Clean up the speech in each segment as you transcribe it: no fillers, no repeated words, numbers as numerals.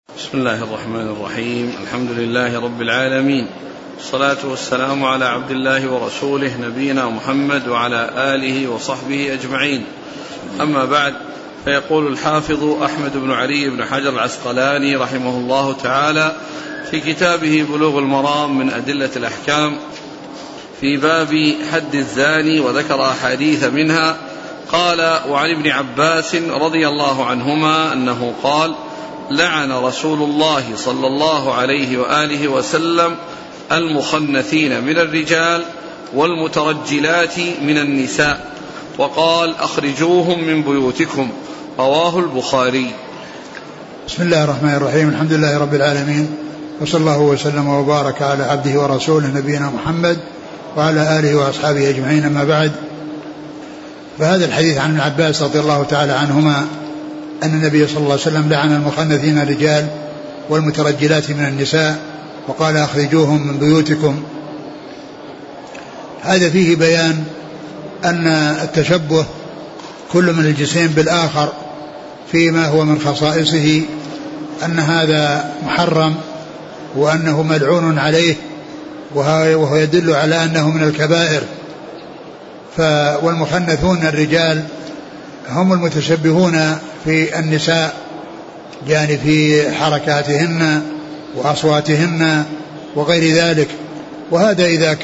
بسم الله الرحمن الرحيم. الحمد لله رب العالمين، الصلاة والسلام على عبد الله ورسوله نبينا محمد وعلى آله وصحبه أجمعين. أما بعد، فيقول الحافظ أحمد بن علي بن حجر العسقلاني رحمه الله تعالى في كتابه بلوغ المرام من أدلة الأحكام في باب حد الزاني، وذكر أحاديث منها. قال: وعن ابن عباس رضي الله عنهما أنه قال: لعن رسول الله صلى الله عليه وآله وسلم المخنثين من الرجال والمترجلات من النساء، وقال: أخرجوهم من بيوتكم. رواه البخاري. بسم الله الرحمن الرحيم. الحمد لله رب العالمين، وصلى الله وسلم وبارك على عبده ورسوله نبينا محمد وعلى آله وأصحابه أجمعين. أما بعد، فهذا الحديث عن ابن عباس رضي الله تعالى عنهما أن النبي صلى الله عليه وسلم لعن المخنثين الرجال والمترجلات من النساء، وقال: أخرجوهم من بيوتكم. هذا فيه بيان أن التشبه كل من الجنسين بالآخر فيما هو من خصائصه أن هذا محرم وأنه ملعون عليه، وهو يدل على أنه من الكبائر. والمخنثون الرجال هم المتشبهون في النساء، يعني في حركاتهن وأصواتهن وغير ذلك. وهذا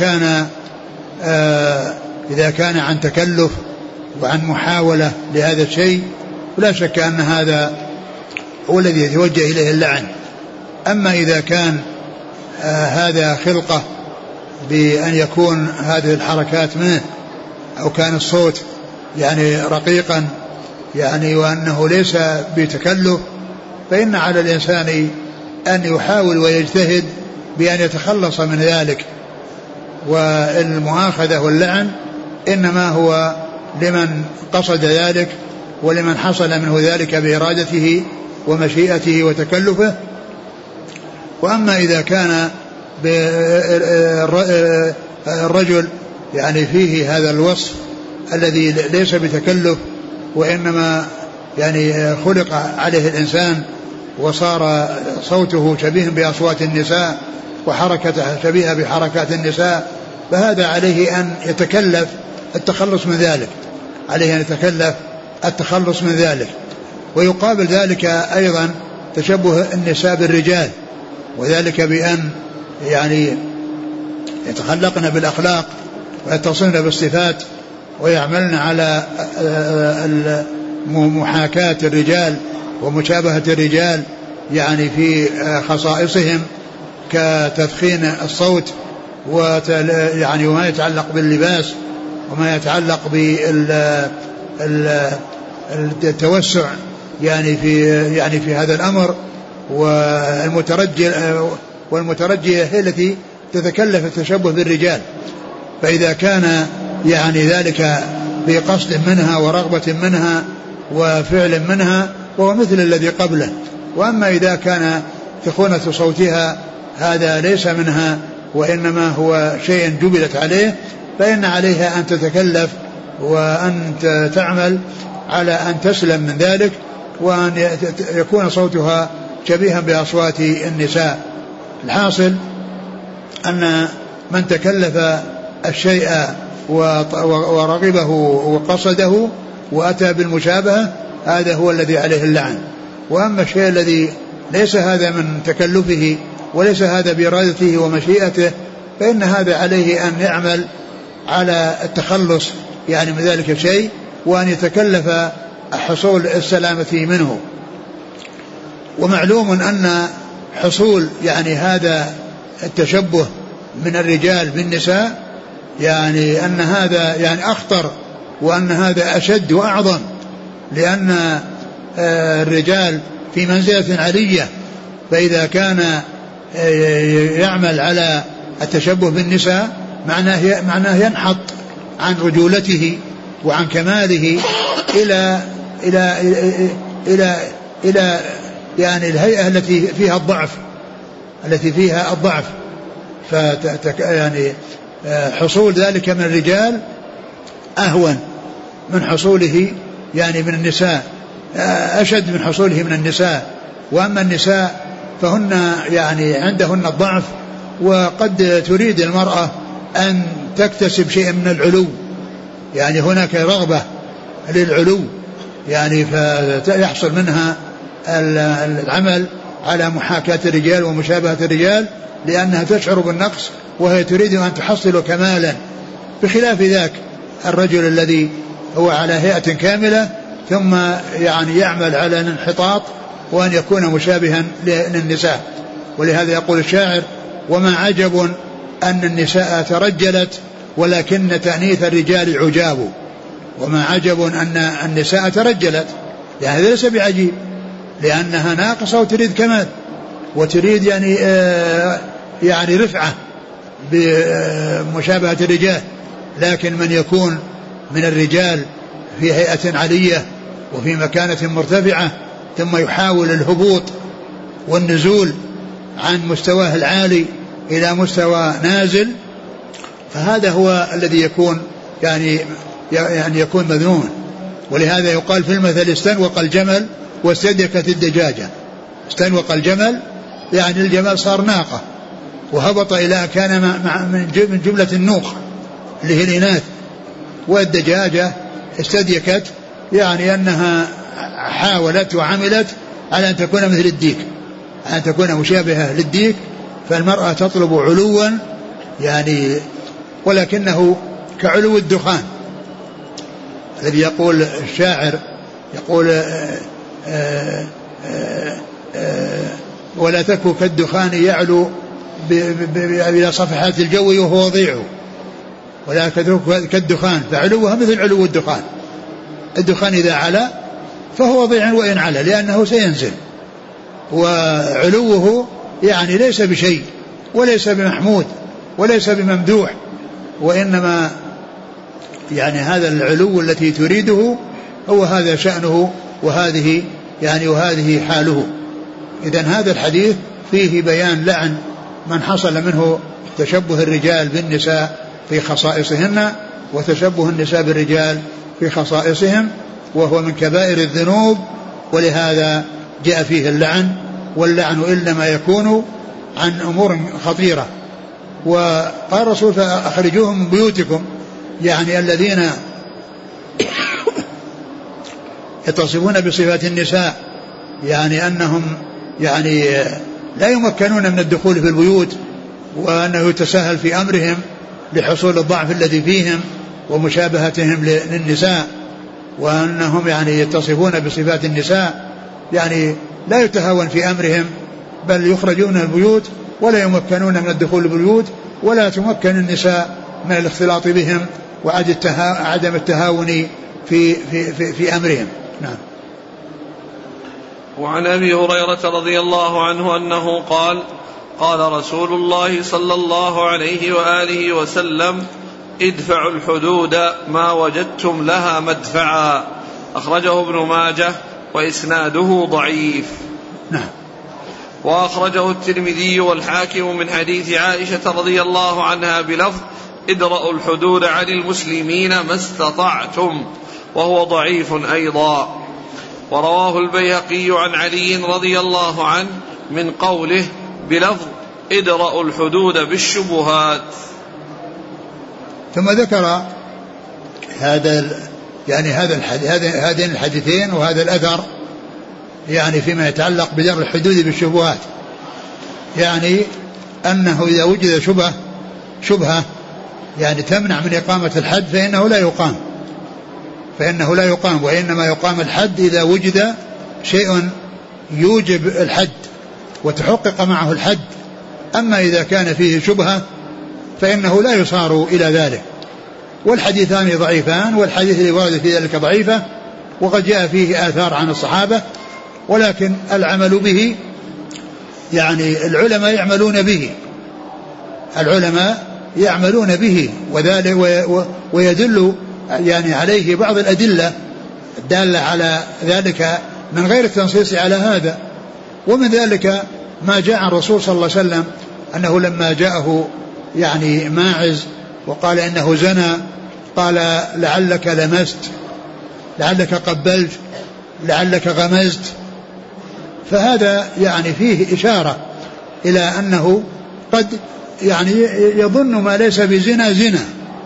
إذا كان عن تكلف وعن محاولة لهذا الشيء، ولا شك أن هذا هو الذي يتوجه إليه اللعن. أما إذا كان هذا خلقة بأن يكون هذه الحركات منه، أو كان الصوت يعني رقيقا يعني وأنه ليس بتكلف، فإن على الإنسان أن يحاول ويجتهد بأن يتخلص من ذلك. والمؤاخذة واللعن إنما هو لمن قصد ذلك ولمن حصل منه ذلك بإرادته ومشيئته وتكلفه. وأما إذا كان الرجل يعني فيه هذا الوصف الذي ليس بتكلف، وإنما يعني خلق عليه الإنسان وصار صوته شبيه بأصوات النساء وحركته شبيهة بحركات النساء، فهذا عليه أن يتكلف التخلص من ذلك، عليه أن يتكلف التخلص من ذلك. ويقابل ذلك أيضا تشبه النساء بالرجال، وذلك بأن يعني يتخلقن بالأخلاق ويتصلن بالصفات ويعملن على محاكاة الرجال ومشابهة الرجال يعني في خصائصهم كتدخين الصوت يعني وما يتعلق باللباس وما يتعلق بالتوسع يعني في هذا الأمر. والمترجية هي التي تتكلف التشبه بالرجال. فإذا كان يعني ذلك بقصد منها ورغبة منها وفعل منها وهو مثل الذي قبله. وأما إذا كان تخونة صوتها هذا ليس منها وإنما هو شيء جبلت عليه، فإن عليها أن تتكلف وأن تعمل على أن تسلم من ذلك، وأن يكون صوتها شبيها بأصوات النساء. الحاصل أن من تكلف الشيء ورغبه وقصده وأتى بالمشابهة، هذا هو الذي عليه اللعن. وأما الشيء الذي ليس هذا من تكلفه وليس هذا بإرادته ومشيئته، فإن هذا عليه أن يعمل على التخلص يعني من ذلك الشيء، وأن يتكلف حصول السلامة منه. ومعلوم أن حصول يعني هذا التشبه من الرجال بالنساء يعني أن هذا يعني أخطر، وأن هذا أشد وأعظم، لأن الرجال في منزلة علية، فإذا كان يعمل على التشبه بالنساء معناه ينحط عن رجولته وعن كماله إلى إلى إلى إلى يعني الهيئة التي فيها الضعف، يعني حصول ذلك من الرجال أهون من حصوله يعني من النساء، أشد من حصوله من النساء. وأما النساء فهن يعني عندهن الضعف، وقد تريد المرأة أن تكتسب شيء من العلو، يعني هناك رغبة للعلو يعني فيحصل منها العمل على محاكاة الرجال ومشابهة الرجال، لأنها تشعر بالنقص وهي تريد أن تحصل كمالا، بخلاف ذاك الرجل الذي هو على هيئة كاملة ثم يعني يعمل على الانحطاط وأن يكون مشابها للنساء. ولهذا يقول الشاعر: وما عجب أن النساء ترجلت ولكن تأنيث الرجال عجاب. وما عجب أن النساء ترجلت، يعني هذا ليس بعجيب، لأنها ناقصة وتريد كمال وتريد يعني رفعة بمشابهة الرجال. لكن من يكون من الرجال في هيئة علية وفي مكانة مرتفعة ثم يحاول الهبوط والنزول عن مستواه العالي إلى مستوى نازل، فهذا هو الذي يكون يعني يكون مذموما. ولهذا يقال في المثل: استنوق الجمل واستدكت الدجاجة. استنوق الجمل يعني الجمل صار ناقة وهبط إلى كان من جملة النوق اللي هي الإناث، والدجاجة استدكت يعني أنها حاولت وعملت على أن تكون مثل الديك، أن تكون مشابهة للديك. فالمرأة تطلب علوا يعني ولكنه كعلو الدخان الذي يقول الشاعر يقول ولا تكو كالدخان يعلو إلى صفحات الجو وهو وضيع، ولا كالدخان فعلوها مثل علو الدخان. الدخان إذا علا فهو وضيع وإن علا لأنه سينزل، وعلوه يعني ليس بشيء وليس بمحمود وليس بممدوح، وإنما يعني هذا العلو التي تريده هو هذا شأنه وهذه حاله. إذن هذا الحديث فيه بيان لعن من حصل منه تشبه الرجال بالنساء في خصائصهن وتشبه النساء بالرجال في خصائصهم، وهو من كبائر الذنوب، ولهذا جاء فيه اللعن. واللعن إنما يكون عن أمور خطيرة. وقال الرسول: فأخرجوهم من بيوتكم، يعني الذين يتصفون بصفات النساء، يعني أنهم يعني لا يمكنون من الدخول في البيوت، وأنه يتساهل في أمرهم لحصول الضعف الذي فيهم ومشابهتهم للنساء، وأنهم يعني يتصفون بصفات النساء، يعني لا يتهاون في أمرهم بل يخرجون من البيوت ولا يمكنون من الدخول البيوت، ولا تمكن النساء من الاختلاط بهم وعدم التهاون في أمرهم. نعم. وعن أبي هريرة رضي الله عنه أنه قال: قال رسول الله صلى الله عليه وآله وسلم: ادفعوا الحدود ما وجدتم لها مدفعا. أخرجه ابن ماجه وإسناده ضعيف. نعم. وأخرجه الترمذي والحاكم من حديث عائشة رضي الله عنها بلفظ: ادرأوا الحدود عن المسلمين ما استطعتم، وهو ضعيف أيضا. ورواه البيهقي عن علي رضي الله عنه من قوله بلفظ: ادرأوا الحدود بالشبهات. ثم ذكر هذين الحديثين وهذا الأثر يعني فيما يتعلق بدرء الحدود بالشبهات، يعني أنه إذا وجد شبهة يعني تمنع من إقامة الحد فإنه لا يقام، وإنما يقام الحد إذا وجد شيء يوجب الحد وتحقق معه الحد. أما إذا كان فيه شبهة فإنه لا يصار إلى ذلك. والحديثان ضعيفان، والحديث اللي ورد في ذلك ضعيفة، وقد جاء فيه آثار عن الصحابة، ولكن العمل به يعني العلماء يعملون به وذلك ويدل يعني عليه بعض الأدلة الدالة على ذلك من غير التنصيص على هذا. ومن ذلك ما جاء عن الرسول صلى الله عليه وسلم أنه لما جاءه يعني ماعز وقال إنه زنى، قال: لعلك لمست، لعلك قبلت، لعلك غمزت، فهذا يعني فيه إشارة إلى أنه قد يعني يظن ما ليس بزنا زنا.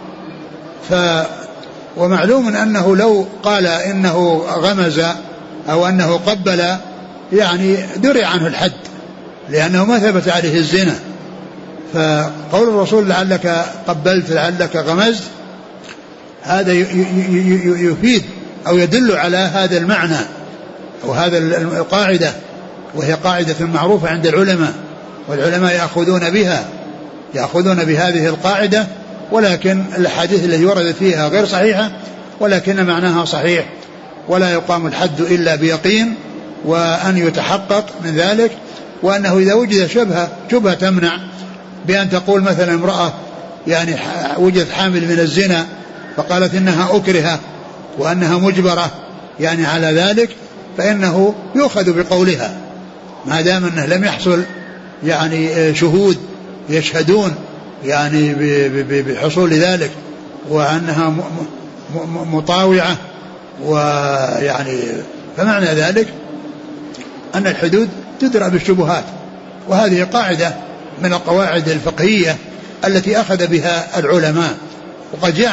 ومعلوم أنه لو قال إنه غمز أو أنه قبل يعني درع عنه الحد، لأنه ما ثبت عليه الزنا. فقول الرسول لعلك قبلت لعلك غمزت هذا يفيد أو يدل على هذا المعنى أو هذا القاعدة، وهي قاعدة معروفة عند العلماء، والعلماء يأخذون بهذه القاعدة، ولكن الحديث الذي وردت فيها غير صحيحة، ولكن معناها صحيح، ولا يقام الحد إلا بيقين وأن يتحقق من ذلك. وأنه إذا وجد شبهة تمنع بأن تقول مثلا امرأة يعني وجدت حامل من الزنا فقالت إنها أكرهة وأنها مجبرة يعني على ذلك، فإنه يؤخذ بقولها ما دام أنه لم يحصل يعني شهود يشهدون يعني بحصول ذلك، وأنها مطاوعة، ويعني فمعنى ذلك أن الحدود تدرى بالشبهات. وهذه قاعدة من القواعد الفقهية التي أخذ بها العلماء، وقد جاء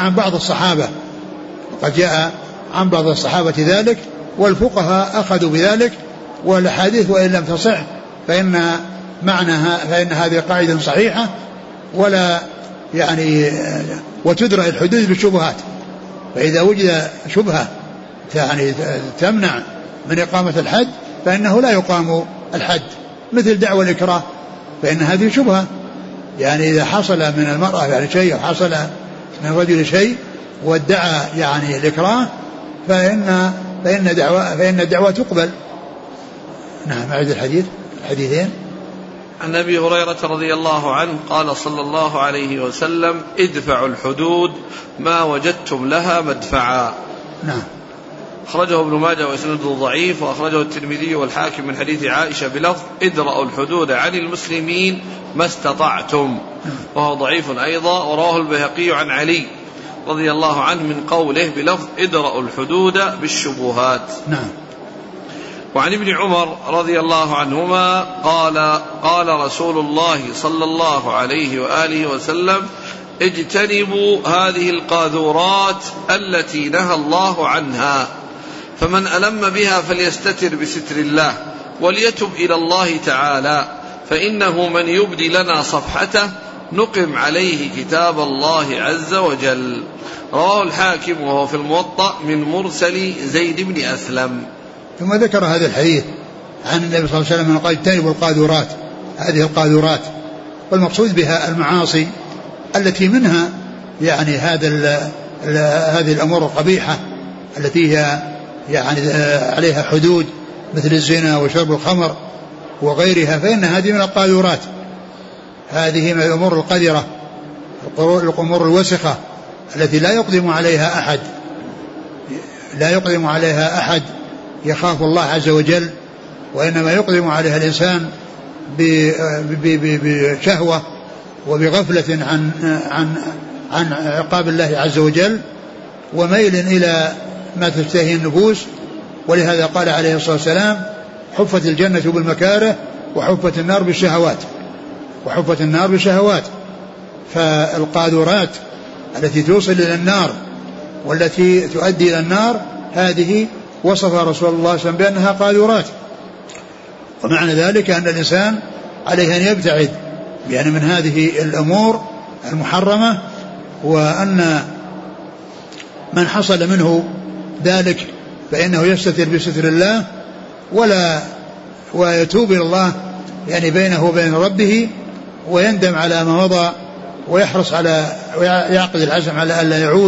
عن بعض الصحابة ذلك، والفقهاء أخذوا بذلك. والحديث وإن لم تصح فإن هذه قاعدة صحيحة، ولا يعني وتدرى الحدود بالشبهات. فإذا وجد شبهة يعني تمنع من إقامة الحد فإنه لا يقام الحد، مثل دعوى الإكراه، فإن هذه شبهة. يعني إذا حصل من المرأة يعني شيء أو حصل من الرجل شيء وادعى يعني الإكراه فإن الدعوة تقبل. نعم. أعد الحديثين. عن أبي هريرة رضي الله عنه قال صلى الله عليه وسلم: ادفعوا الحدود ما وجدتم لها مدفعا. نعم. أخرجه ابن ماجه وإسناده ضعيف، وأخرجه الترمذي والحاكم من حديث عائشة بلفظ: ادرأوا الحدود عن المسلمين ما استطعتم، وهو ضعيف أيضا. ورواه البيهقي عن علي رضي الله عنه من قوله بلفظ: ادرأوا الحدود بالشبهات. نعم. وعن ابن عمر رضي الله عنهما قال رسول الله صلى الله عليه وآله وسلم: اجتنبوا هذه القاذورات التي نهى الله عنها، فمن ألم بها فليستتر بستر الله وليتب إلى الله تعالى، فإنه من يبدي لنا صفحته نقم عليه كتاب الله عز وجل. رواه الحاكم وهو في الموطأ من مرسل زيد بن أسلم. ثم ذكر هذا الحديث عن النبي صلى الله عليه وسلم قال: اجتنبوا القاذورات، هذه القاذورات، والمقصود بها المعاصي التي منها يعني هذه الأمور القبيحة التي هي يعني عليها حدود، مثل الزنا وشرب الخمر وغيرها، فإن هذه من القاذورات، هذه من الأمور القذرة، الأمور الوسخة التي لا يقدم عليها أحد يخاف الله عز وجل، وإنما يقدم عليها الإنسان بشهوة وبغفلة عن عقاب الله عز وجل، وميل إلى ما تشتهي النفوس. ولهذا قال عليه الصلاة والسلام: حفت الجنة بالمكاره وحفت النار بالشهوات. فالقاذورات التي توصل إلى النار والتي تؤدي إلى النار هذه وصفها رسول الله صلى الله عليه وسلم بأنها قاذورات. ومعنى ذلك أن الإنسان عليه أن يبتعد يعني من هذه الأمور المحرمة، وأن من حصل منه ذلك فإنه يستتر بستر الله ويتوب إلى الله يعني بينه وبين ربه، ويندم على ما مضى، ويحرص على ويعقد العزم على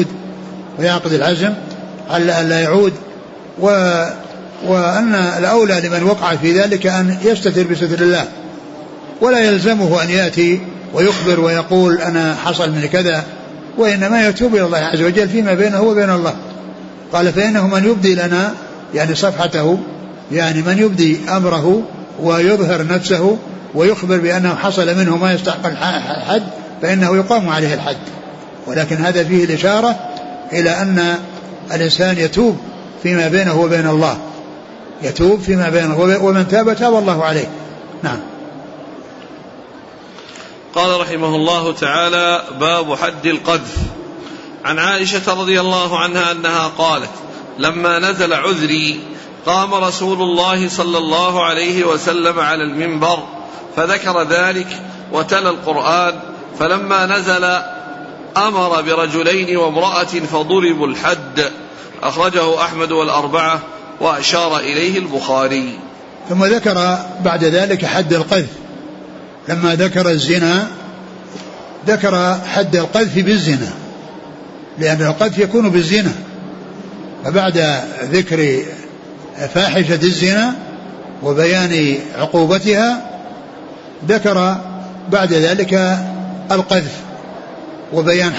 ألا يعود، وأن الأولى لمن وقع في ذلك أن يستتر بستر الله، ولا يلزمه أن يأتي ويخبر ويقول أنا حصل من كذا، وإنما يتوب إلى الله عز وجل فيما بينه وبين الله. قال: فإنه من يبدي لنا يعني صفحته، يعني من يبدي أمره ويظهر نفسه ويخبر بأنه حصل منه ما يستحق الحد فإنه يقام عليه الحد. ولكن هذا فيه الإشارة إلى أن الإنسان يتوب فيما بينه وبين الله، يتوب فيما بينه، ومن تاب تاب الله عليه. نعم. قال رحمه الله تعالى: باب حد القذف. عن عائشة رضي الله عنها أنها قالت: لما نزل عذري قام رسول الله صلى الله عليه وسلم على المنبر فذكر ذلك وتلا القرآن، فلما نزل أمر برجلين وامرأة فضربوا الحد. أخرجه أحمد والأربعة وأشار إليه البخاري. ثم ذكر بعد ذلك حد القذف. لما ذكر الزنا ذكر حد القذف بالزنا، لأن القذف يكون بالزنا، فبعد ذكر فاحشة الزنا وبيان عقوبتها ذكر بعد ذلك القذف وبيان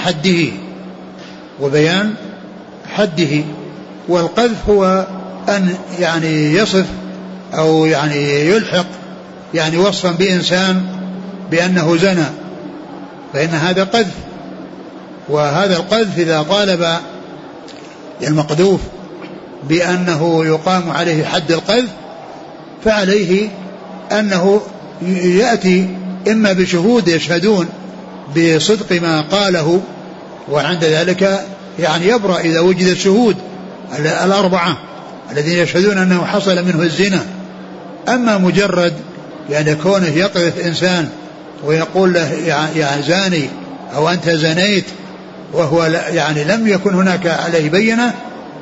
حده. والقذف هو أن يعني يصف أو يعني يلحق يعني وصفا بإنسان بأنه زنى، فإن هذا قذف. وهذا القذف إذا طالب المقذوف بأنه يقام عليه حد القذف فعليه أنه يأتي إما بشهود يشهدون بصدق ما قاله، وعند ذلك يعني يبرأ إذا وجد الشهود الأربعة الذين يشهدون أنه حصل منه الزنا. أما مجرد يعني كونه يقذف إنسان ويقول له يا زاني أو أنت زنيت وهو يعني لم يكن هناك عليه بينة،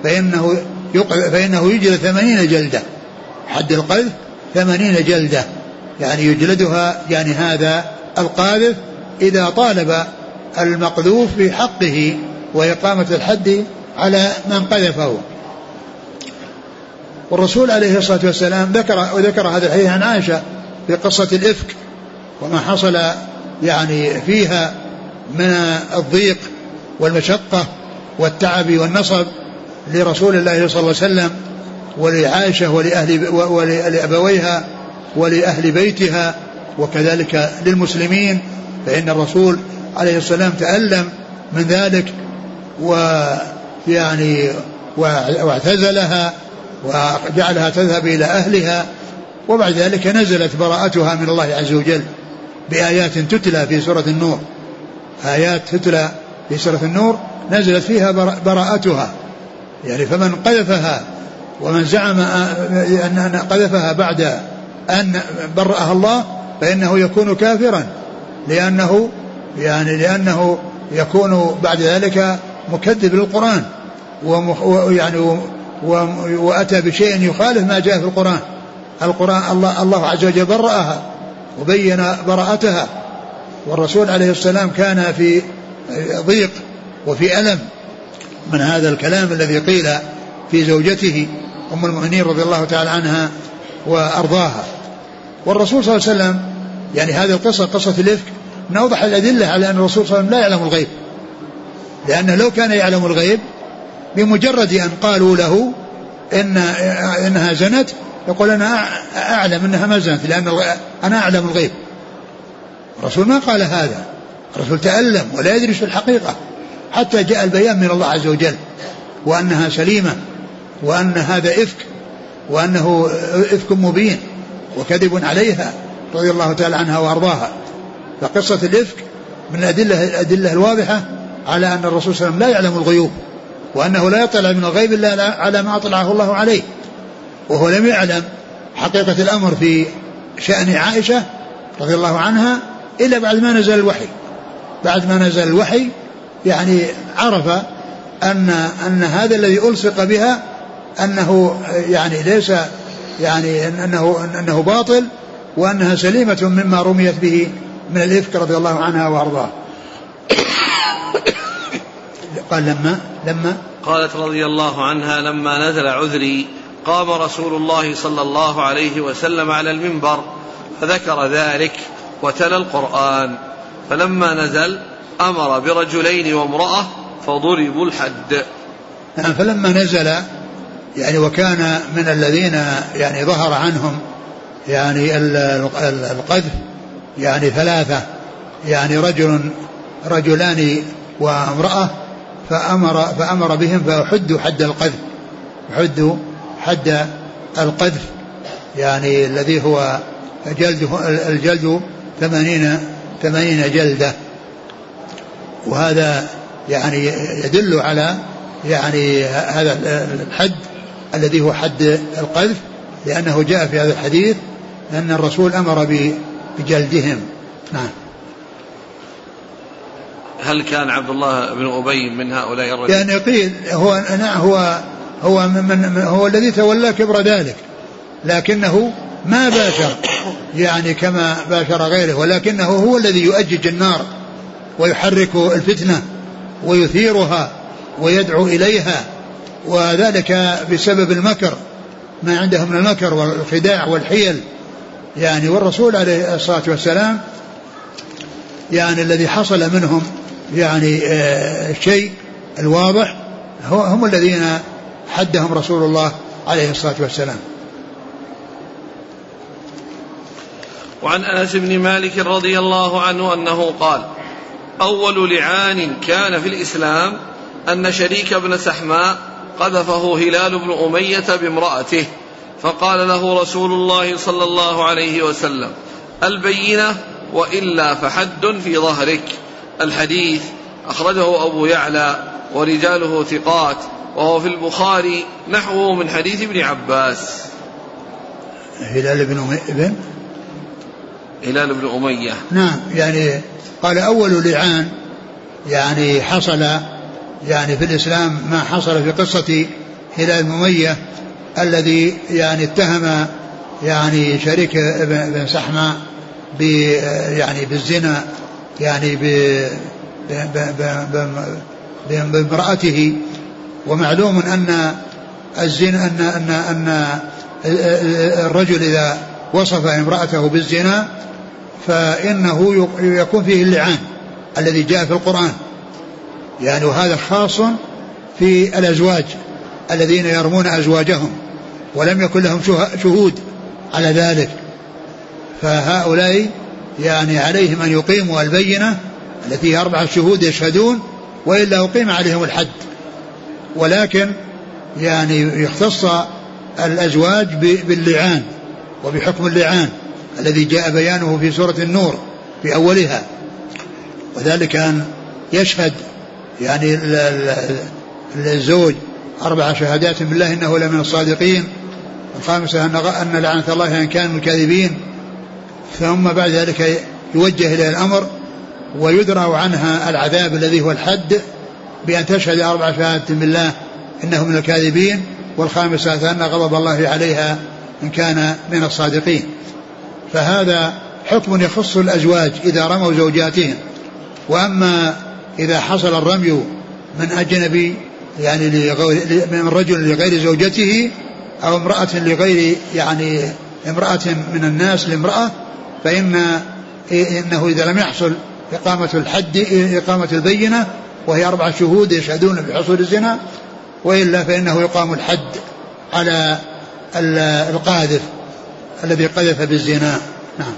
فإنه يجلد 80 جلدة. حد القذف 80 جلدة، يعني يجلدها يعني هذا القاذف إذا طالب المقذوف بحقه وإقامة الحد على من قذفه. والرسول عليه الصلاة والسلام ذكر هذا الحديث عن عائشة في قصة الإفك وما حصل يعني فيها من الضيق والمشقة والتعب والنصب لرسول الله صلى الله عليه وسلم ولعائشة ولأبويها ولأهل بيتها وكذلك للمسلمين، فإن الرسول عليه السلام تألم من ذلك ويعني واعتزلها وجعلها تذهب إلى أهلها. وبعد ذلك نزلت براءتها من الله عز وجل بآيات تتلى في سورة النور، آيات تتلى في سورة النور نزلت فيها براءتها، يعني فمن قذفها ومن زعم أن قذفها بعد أن برأها الله فإنه يكون كافرا، لأنه يكون بعد ذلك مكذب للقرآن وأتى بشيء يخالف ما جاء في القرآن. الله عز وجل برأها وبين براءتها، والرسول عليه السلام كان في ضيق وفي ألم من هذا الكلام الذي قيل في زوجته أم المؤمنين رضي الله تعالى عنها وأرضاها. والرسول صلى الله عليه وسلم يعني هذه القصة قصة الإفك من أوضح الأدلة على أن الرسول صلى الله عليه وسلم لا يعلم الغيب، لأنه لو كان يعلم الغيب بمجرد أن قالوا له إنها زنت يقول أنا أعلم إنها ما زنت لأن أنا أعلم الغيب. الرسول ما قال هذا، الرسول تألم ولا يدري في الحقيقة حتى جاء البيان من الله عز وجل وأنها سليمة وأن هذا إفك وأنه إفك مبين وكذب عليها رضي الله تعالى عنها وأرضاها. فقصة الإفك من الأدلة الواضحة على أن الرسول صلى الله عليه وسلم لا يعلم الغيوب، وأنه لا يطلع من الغيب إلا على ما أطلعه الله عليه، وهو لم يعلم حقيقة الأمر في شأن عائشة رضي الله عنها إلا بعد ما نزل الوحي. بعد ما نزل الوحي يعني عرف أن هذا الذي ألصق بها أنه يعني ليس يعني أنه باطل، وأنها سليمة مما رميت به من الإفك رضي الله عنها وأرضاها. قال لما قالت رضي الله عنها: لما نزل عذري قام رسول الله صلى الله عليه وسلم على المنبر فذكر ذلك وتلا القرآن، فلما نزل أمر برجلين وامرأة فضربوا الحد. فلما نزل يعني وكان من الذين يعني ظهر عنهم يعني القذف يعني 3، يعني رجلان وامرأة، فأمر بهم فحدوا حد القذف، حدوا حد القذف يعني الذي هو الجلد 80 جلدة. وهذا يعني يدل على يعني هذا الحد الذي هو حد القذف، لأنه جاء في هذا الحديث أن الرسول أمر بجلدهم. نعم. هل كان عبد الله بن أبي من هؤلاء الرجل؟ يعني قيل هو الذي تولى كبر ذلك، لكنه ما باشر يعني كما باشر غيره، ولكنه هو الذي يؤجج النار ويحرك الفتنة ويثيرها ويدعو إليها، وذلك بسبب المكر، ما عنده من المكر والخداع والحيل يعني. والرسول عليه الصلاة والسلام يعني الذي حصل منهم يعني الشيء الواضح هم الذين حدهم رسول الله عليه الصلاة والسلام. وعن أنس بن مالك رضي الله عنه أنه قال: أول لعان كان في الإسلام أن شريك بن سحماء قذفه هلال بن أمية بامرأته، فقال له رسول الله صلى الله عليه وسلم: البينة وإلا فحد في ظهرك. الحديث أخرجه أبو يعلى ورجاله ثقات، وهو في البخاري نحوه من حديث ابن عباس. هلال بن أمية نعم. يعني قال أول لعان يعني حصل يعني في الإسلام ما حصل في قصة هلال بن أمية الذي يعني اتهم يعني شريك بن سحماء يعني بالزنا يعني بامرأته. ومعلوم أن الزنا أن الرجل إذا وصف امرأته بالزنا فإنه يكون فيه اللعان الذي جاء في القرآن يعني. وهذا خاص في الأزواج الذين يرمون أزواجهم ولم يكن لهم شهود على ذلك، فهؤلاء يعني عليهم أن يقيموا البينة التي 4 شهود يشهدون، وإلا أقيم عليهم الحد. ولكن يعني يختص الأزواج باللعان وبحكم اللعان الذي جاء بيانه في سورة النور في أولها، وذلك أن يشهد يعني الزوج 4 شهادات بالله إنه لمن الصادقين، الخامسة أن لعنة الله إن كان من الكاذبين، ثم بعد ذلك يوجه إلى الأمر ويدرأ عنها العذاب الذي هو الحد بأن تشهد 4 شهادات بالله إنه من الكاذبين، والخامسة أن غضب الله عليها إن كان من الصادقين. فهذا حكم يخص الأزواج إذا رموا زوجاتهم. وأما إذا حصل الرمي من أجنبي يعني من رجل لغير زوجته أو امرأة لغير يعني امرأة من الناس لامرأة، فإنه إذا لم يحصل إقامة الحد إقامة البينة وهي 4 شهود يشهدون بحصول الزنا، وإلا فإنه يقام الحد على القاذف الذي قذف بالزنا. نعم.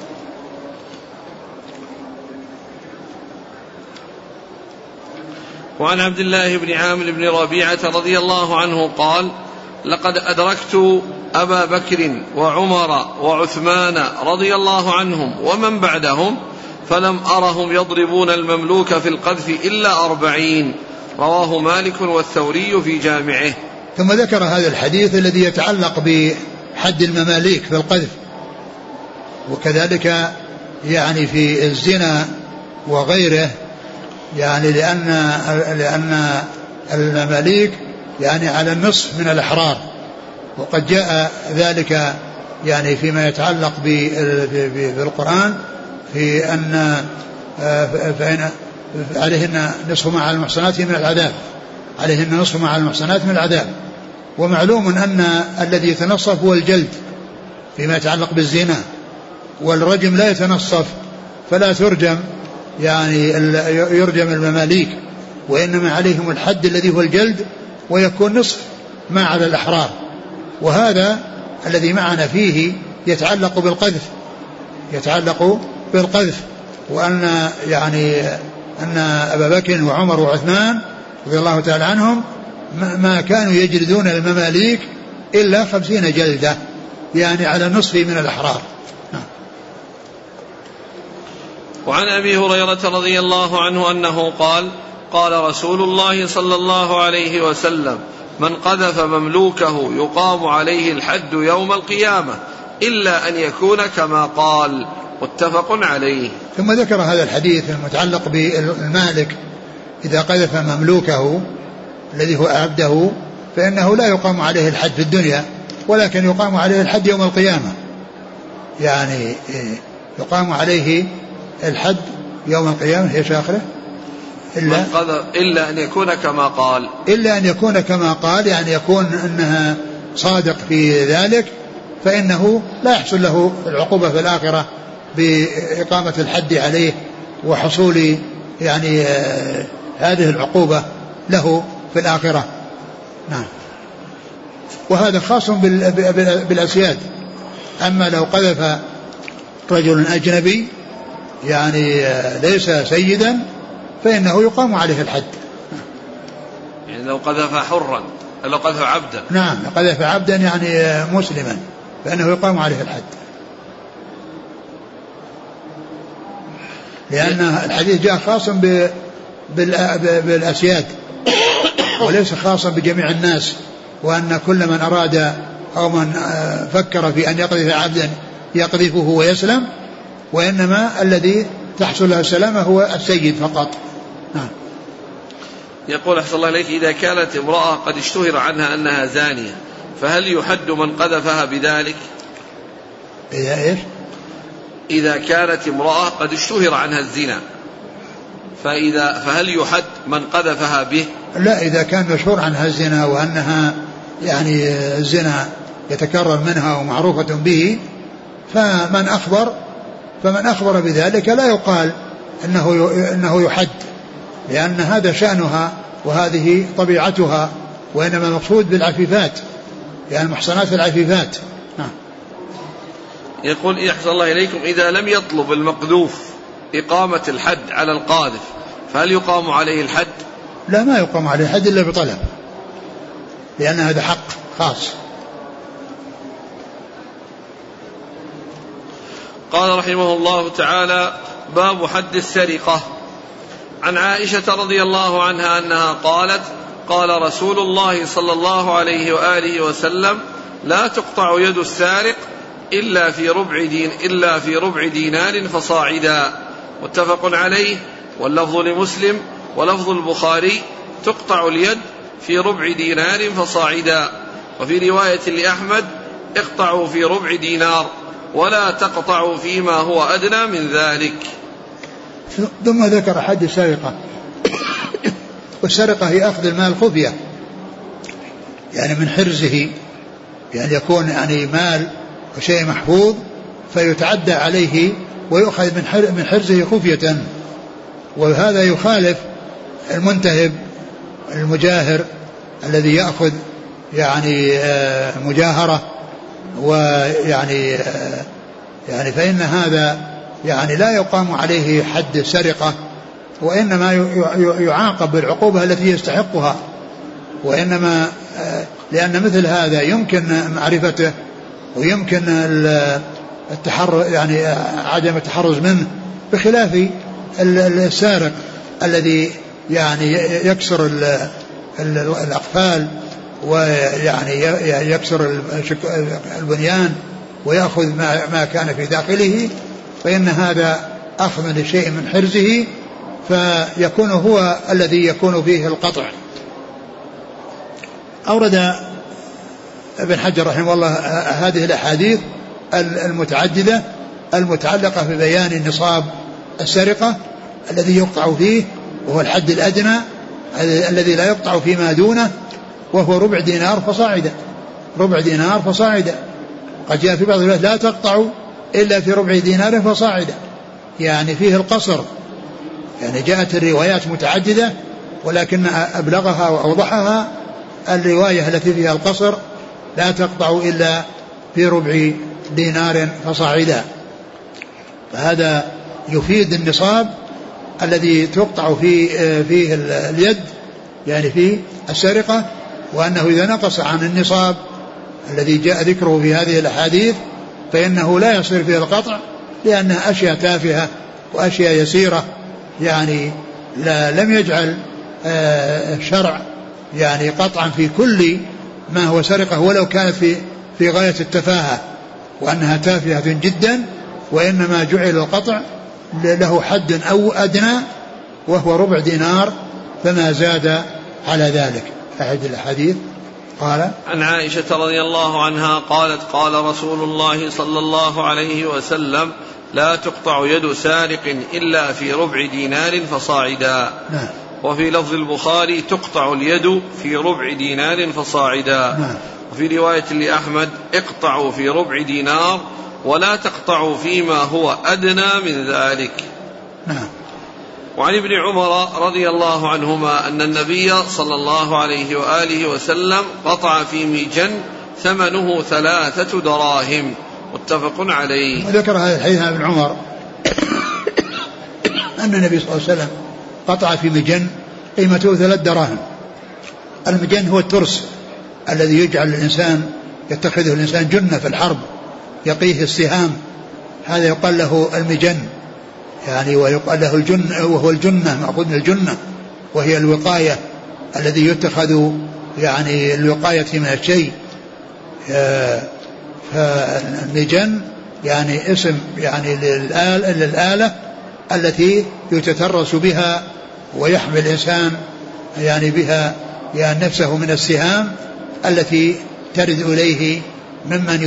وعن عبد الله بن عامر بن ربيعة رضي الله عنه قال: لقد أدركت أبا بكر وعمر وعثمان رضي الله عنهم ومن بعدهم فلم أرهم يضربون المملوك في القذف إلا 40. رواه مالك والثوري في جامعه. ثم ذكر هذا الحديث الذي يتعلق بحد المماليك في القذف، وكذلك يعني في الزنا وغيره، يعني لأن المماليك يعني على النصف من الأحرار، وقد جاء ذلك يعني فيما يتعلق بالقرآن في أن فإن عليهن نصف ما على المحصنات من العذاب، عليهن نصف ما على المحصنات من العذاب. ومعلوم أن الذي يتنصف هو الجلد فيما يتعلق بالزنا، والرجم لا يتنصف فلا ترجم يعني يرجم المماليك، وإنما عليهم الحد الذي هو الجلد ويكون نصف ما على الأحرار. وهذا الذي معنا فيه يتعلق بالقذف، وأن يعني أن أبا بكر وعمر وعثمان رضي الله تعالى عنهم ما كانوا يجلدون المماليك إلا 50 جلدة، يعني على نصف من الأحرار. وعن أبي هريرة رضي الله عنه أنه قال: قال رسول الله صلى الله عليه وسلم: من قذف مملوكه يقام عليه الحد يوم القيامة إلا أن يكون كما قال. متفق عليه. ثم ذكر هذا الحديث المتعلق بالمالك إذا قذف مملوكه الذي هو عبده فإنه لا يقام عليه الحد في الدنيا، ولكن يقام عليه الحد يوم القيامة، يعني يقام عليه الحد يوم القيامة. هي شاخرة إلا أن يكون كما قال، إلا أن يكون كما قال، يعني يكون أنها صادق في ذلك، فإنه لا يحصل له العقوبة في الآخرة بإقامة الحد عليه وحصول يعني هذه العقوبة له في الآخرة. نعم. وهذا خاص بالأسياد. أما لو قذف رجل أجنبي يعني ليس سيدا فإنه يقام عليه الحد. يعني لو قذف حرا، لو قذف عبدا، نعم، قذف عبدا يعني مسلما فإنه يقام عليه الحد، لأن الحديث جاء خاصا بالأسياد وليس خاصا بجميع الناس، وأن كل من أراد أو من فكر في أن يقذف عبدا يقذفه ويسلم، وإنما الذي تحصل له السلامة هو السيد فقط. يقول أحسن الله إليك: إذا كانت امرأة قد اشتهر عنها أنها زانية فهل يحد من قذفها بذلك؟ إذا كانت امرأة قد اشتهر عنها الزنا فهل يحد من قذفها به؟ لا، إذا كان مشهور عنها الزنا وأنها يعني الزنا يتكرر منها ومعروفة به فمن أخبر بذلك لا يقال إنه يحد، لأن هذا شأنها وهذه طبيعتها، وإنما المقصود بالعفيفات، يعني المحصنات العفيفات. يقول أحسن الله إليكم: إذا لم يطلب المقذوف إقامة الحد على القاذف فهل يقام عليه الحد؟ لا، ما يقام عليه الحد إلا بطلب، لأن هذا حق خاص. قال رحمه الله تعالى: باب حد السرقة. عن عائشة رضي الله عنها أنها قالت: قال رسول الله صلى الله عليه وآله وسلم: لا تقطع يد السارق إلا في ربع دينار فصاعدا. متفق عليه. واللفظ لمسلم ولفظ البخاري: تقطع اليد في ربع دينار فصاعدا. وفي رواية لأحمد: اقطعوا في ربع دينار ولا تقطعوا فيما هو أدنى من ذلك. ثم ذكر حد السرقة. والسرقة هي أخذ المال خفية، يعني من حرزه، يعني يكون يعني مال وشيء محفوظ فيتعدى عليه ويؤخذ من حرزه خفية، وهذا يخالف المنتهب المجاهر الذي يأخذ يعني مجاهرة، ويعني فإن هذا يعني لا يقام عليه حد السرقة، وإنما يعاقب بالعقوبة التي يستحقها، وإنما لأن مثل هذا يمكن معرفته ويمكن يعني عدم التحرز منه، بخلاف السارق الذي يعني يكسر الأقفال ويعني يكسر البنيان ويأخذ ما كان في داخله، فإن هذا أخذ لشيء من حرزه فيكون هو الذي يكون فيه القطع. أورد ابن حجر رحمه الله هذه الأحاديث المتعددة المتعلقة ببيان نصاب السرقة الذي يقطع فيه، وهو الحد الأدنى الذي لا يقطع فيما دونه، وهو ربع دينار فصاعدا. ربع دينار فصاعدا. قد جاء في بعض الروايات: لا تقطع إلا في ربع دينار فصاعدا، يعني فيه القصر، يعني جاءت الروايات متعددة ولكن أبلغها وأوضحها الرواية التي فيها القصر: لا تقطع إلا في ربع دينار فصاعدا. فهذا يفيد النصاب الذي تقطع فيه اليد، يعني في السرقة، وأنه إذا نقص عن النصاب الذي جاء ذكره في هذه الأحاديث فإنه لا يصير فيه القطع، لأنها أشياء تافهة وأشياء يسيرة، يعني لم يجعل الشرع يعني قطعا في كل ما هو سرقة ولو كانت في غاية التفاهة وأنها تافهة جدا، وإنما جعل القطع له حد أو أدنى وهو ربع دينار فما زاد على ذلك. أحد الحديث قال عن عائشة رضي الله عنها قالت قال رسول الله صلى الله عليه وسلم لا تقطع يد سارق إلا في ربع دينار فصاعدا. نعم. وفي لفظ البخاري تقطع اليد في ربع دينار فصاعدا. نعم. وفي رواية لأحمد اقطعوا في ربع دينار ولا تقطعوا فيما هو أدنى من ذلك. نعم. وعن ابن عمر رضي الله عنهما أن النبي صلى الله عليه وآله وسلم قطع في ميجن ثمنه 3 دراهم متفق عليه. وذكر هذا الحديث عن ابن عمر أن النبي صلى الله عليه وسلم قطع في مجن قيمته 3 دراهم. المجن هو الترس الذي يجعل الإنسان يتخذه الإنسان جنة في الحرب يقيه السهام، هذا يقال له المجن يعني، ويقال له الجنة، وهو الجنة مأخوذ من الجنة وهي الوقاية الذي يتخذ يعني الوقاية من الشيء. فالمجن يعني اسم يعني للآلة التي يتترس بها ويحمي الإنسان يعني بها يعني نفسه من السهام التي ترد إليه ممن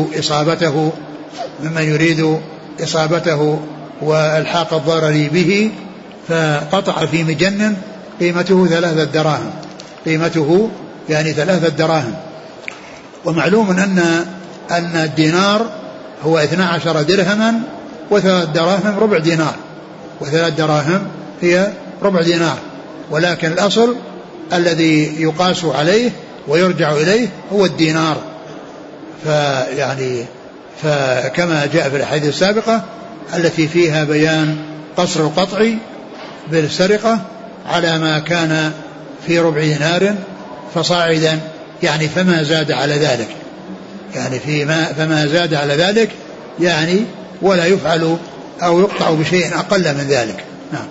يريد إصابته والحاق الضرر به. فقطع في مجن قيمته 3 دراهم، قيمته يعني 3 دراهم. ومعلوم أن الدينار هو 12 درهما و3 دراهم ربع دينار، و3 دراهم هي ربع دينار، ولكن الأصل الذي يقاس عليه ويرجع إليه هو الدينار. فكما جاء في الحديث السابقة التي فيها بيان قصر القطع بالسرقة على ما كان في ربع دينار فصاعدا، يعني فما زاد على ذلك، يعني فما زاد على ذلك يعني ولا يفعل أو يقطع بشيء أقل من ذلك. نعم.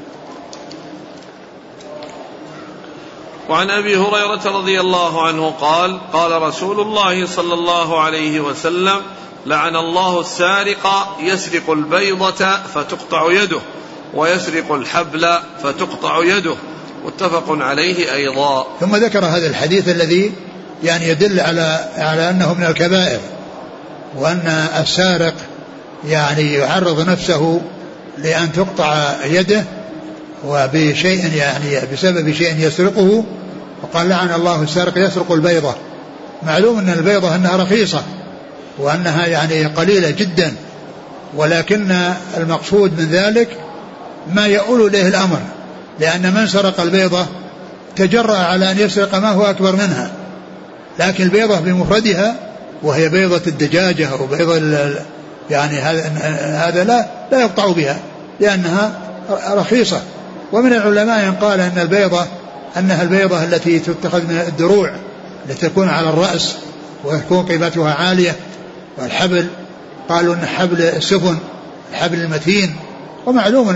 وعن أبي هريرة رضي الله عنه قال قال رسول الله صلى الله عليه وسلم لعن الله السارق يسرق البيضة فتقطع يده ويسرق الحبل فتقطع يده متفق عليه أيضا. ثم ذكر هذا الحديث الذي يعني يدل على أنه من الكبائر، وأن السارق يعني يعرض نفسه لأن تقطع يده وبشيء يعني بسبب شيء يسرقه. وقال لعن الله السارق يسرق البيضة. معلوم أن البيضة أنها رخيصة وأنها يعني قليلة جدا، ولكن المقصود من ذلك ما يؤول إليه الأمر، لأن من سرق البيضة تجرأ على أن يسرق ما هو أكبر منها، لكن البيضة بمفردها وهي بيضة الدجاجة أو بيضة يعني هذا لا يقطع بها لأنها رخيصة. ومن العلماء قال أن البيضة أنها البيضة التي تتخذ من الدروع التي تكون على الرأس وتكون قيمتها عالية، والحبل قالوا أن حبل السفن الحبل المتين. ومعلوم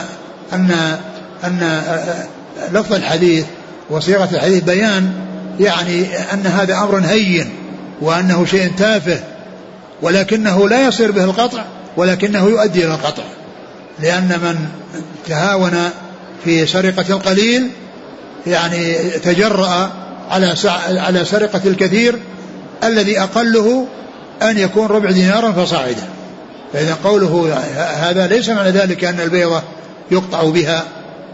أن لفظ الحديث وصيغة الحديث بيان يعني أن هذا أمر هين وأنه شيء تافه، ولكنه لا يصير به القطع، ولكنه يؤدي إلى القطع، لأن من تهاون في سرقة القليل يعني تجرأ على سرقة الكثير الذي أقله أن يكون ربع دينارا فصاعدا. فإذا قوله هذا ليس معنى ذلك أن البيضة يقطع بها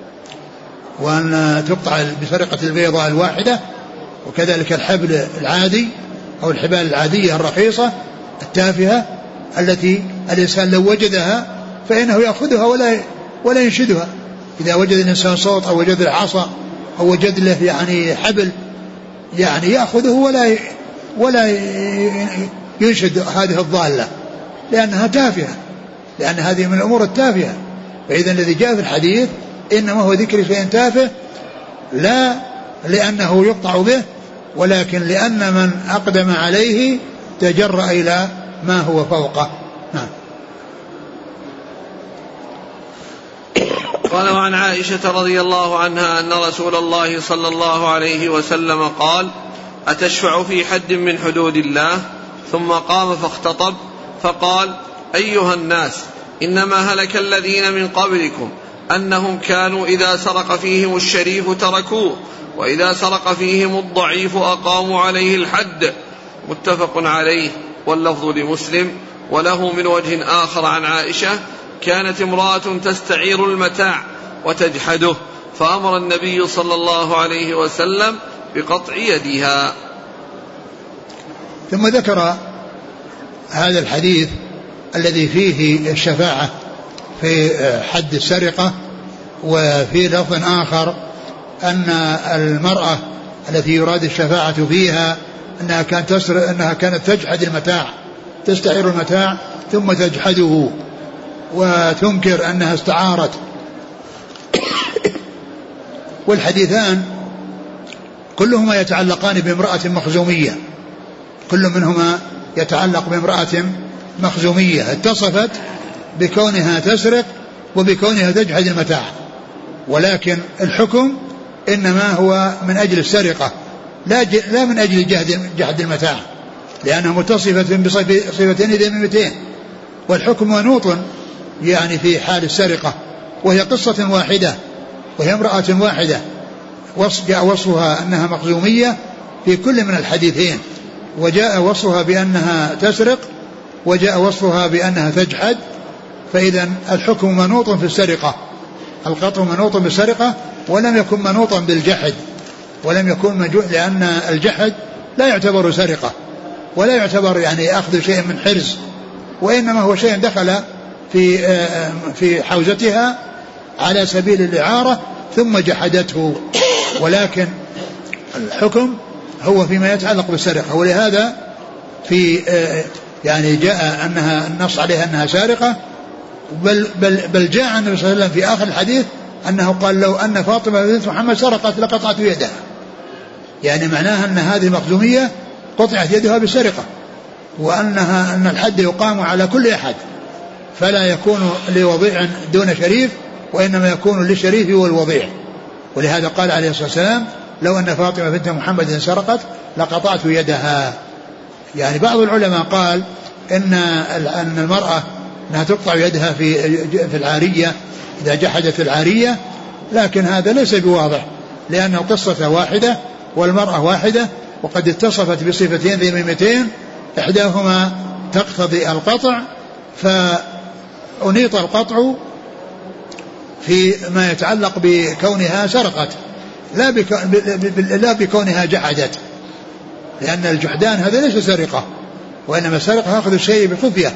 وأن تقطع بسرقة البيضة الواحدة، وكذلك الحبل العادي أو الحبال العادية الرخيصة التافهة التي الإنسان لو وجدها فإنه يأخذها ولا ينشدها. إذا وجد الإنسان صوت أو وجد العصا أو وجد له يعني حبل يعني يأخذه ولا ينشد هذه الضالة لأنها تافهة، لأن هذه من الأمور التافهة. فإذا الذي جاء في الحديث إنما هو ذكر شيء تافه لا لأنه يقطع به، ولكن لأن من أقدم عليه تجرأ إلى ما هو فوقه. نعم. قال: وعن عائشة رضي الله عنها أن رسول الله صلى الله عليه وسلم قال: أتشفع في حد من حدود الله؟ ثم قام فاختطب فقال: أيها الناس، إنما هلك الذين من قبلكم أنهم كانوا إذا سرق فيهم الشريف تركوه، وإذا سرق فيهم الضعيف أقاموا عليه الحد. متفق عليه، واللفظ لمسلم. وله من وجه آخر عن عائشة: كانت امرأة تستعير المتاع وتجحده، فأمر النبي صلى الله عليه وسلم بقطع يدها. ثم ذكر هذا الحديث الذي فيه الشفاعة في حد السرقة. وفي لفظ آخر أن المرأة التي يراد الشفاعة فيها أنها كانت تجحد المتاع، تستعير المتاع ثم تجحده وتنكر أنها استعارت. والحديثان كلهما يتعلقان بامرأة مخزومية، كل منهما يتعلق بامرأة مخزومية اتصفت بكونها تسرق وبكونها تجحد المتاع، ولكن الحكم إنما هو من أجل السرقة لا من أجل جحد المتاع، لأنها متصفة بصفتين ذميمتين، والحكم منوط يعني في حال السرقة، وهي قصة واحدة وهي امرأة واحدة جاء وصفها أنها مخزومية في كل من الحديثين، وجاء وصفها بأنها تسرق وجاء وصفها بأنها تجحد. فإذا الحكم منوط في السرقة، القطع منوط بالسرقة ولم يكن منوطا بالجحد، ولم يكن لأن الجحد لا يعتبر سرقة ولا يعتبر يعني أخذ شيء من حرز، وإنما هو شيء دخل في حوزتها على سبيل الإعارة ثم جحدته، ولكن الحكم هو فيما يتعلق بالسرقة. ولهذا في يعني جاء أنها النص عليها أنها سارقة، بل جاء عن النبي صلى الله عليه وسلم في آخر الحديث أنه قال: لو أن فاطمة بنت محمد سرقت لقطعت يدها، يعني معناها أن هذه مخزومية قطعت يدها بالسرقة، أن الحد يقام على كل أحد، فلا يكون لوضيع دون شريف، وإنما يكون للشريف والوضيع. ولهذا قال عليه الصلاة والسلام: لو أن فاطمة بنت محمد سرقت لقطعت يدها. يعني بعض العلماء قال أن المرأة أنها تقطع يدها في العارية إذا جحدت العارية، لكن هذا ليس بواضح، لأن القصة واحدة والمرأة واحدة، وقد اتصفت بصفتين ذميمتين إحداهما تقتضي القطع، فأنيط القطع في ما يتعلق بكونها سرقت لا بكونها جحدت، لأن الجحدان هذا ليس سرقة، وإنما سرقة أخذ الشيء بخفية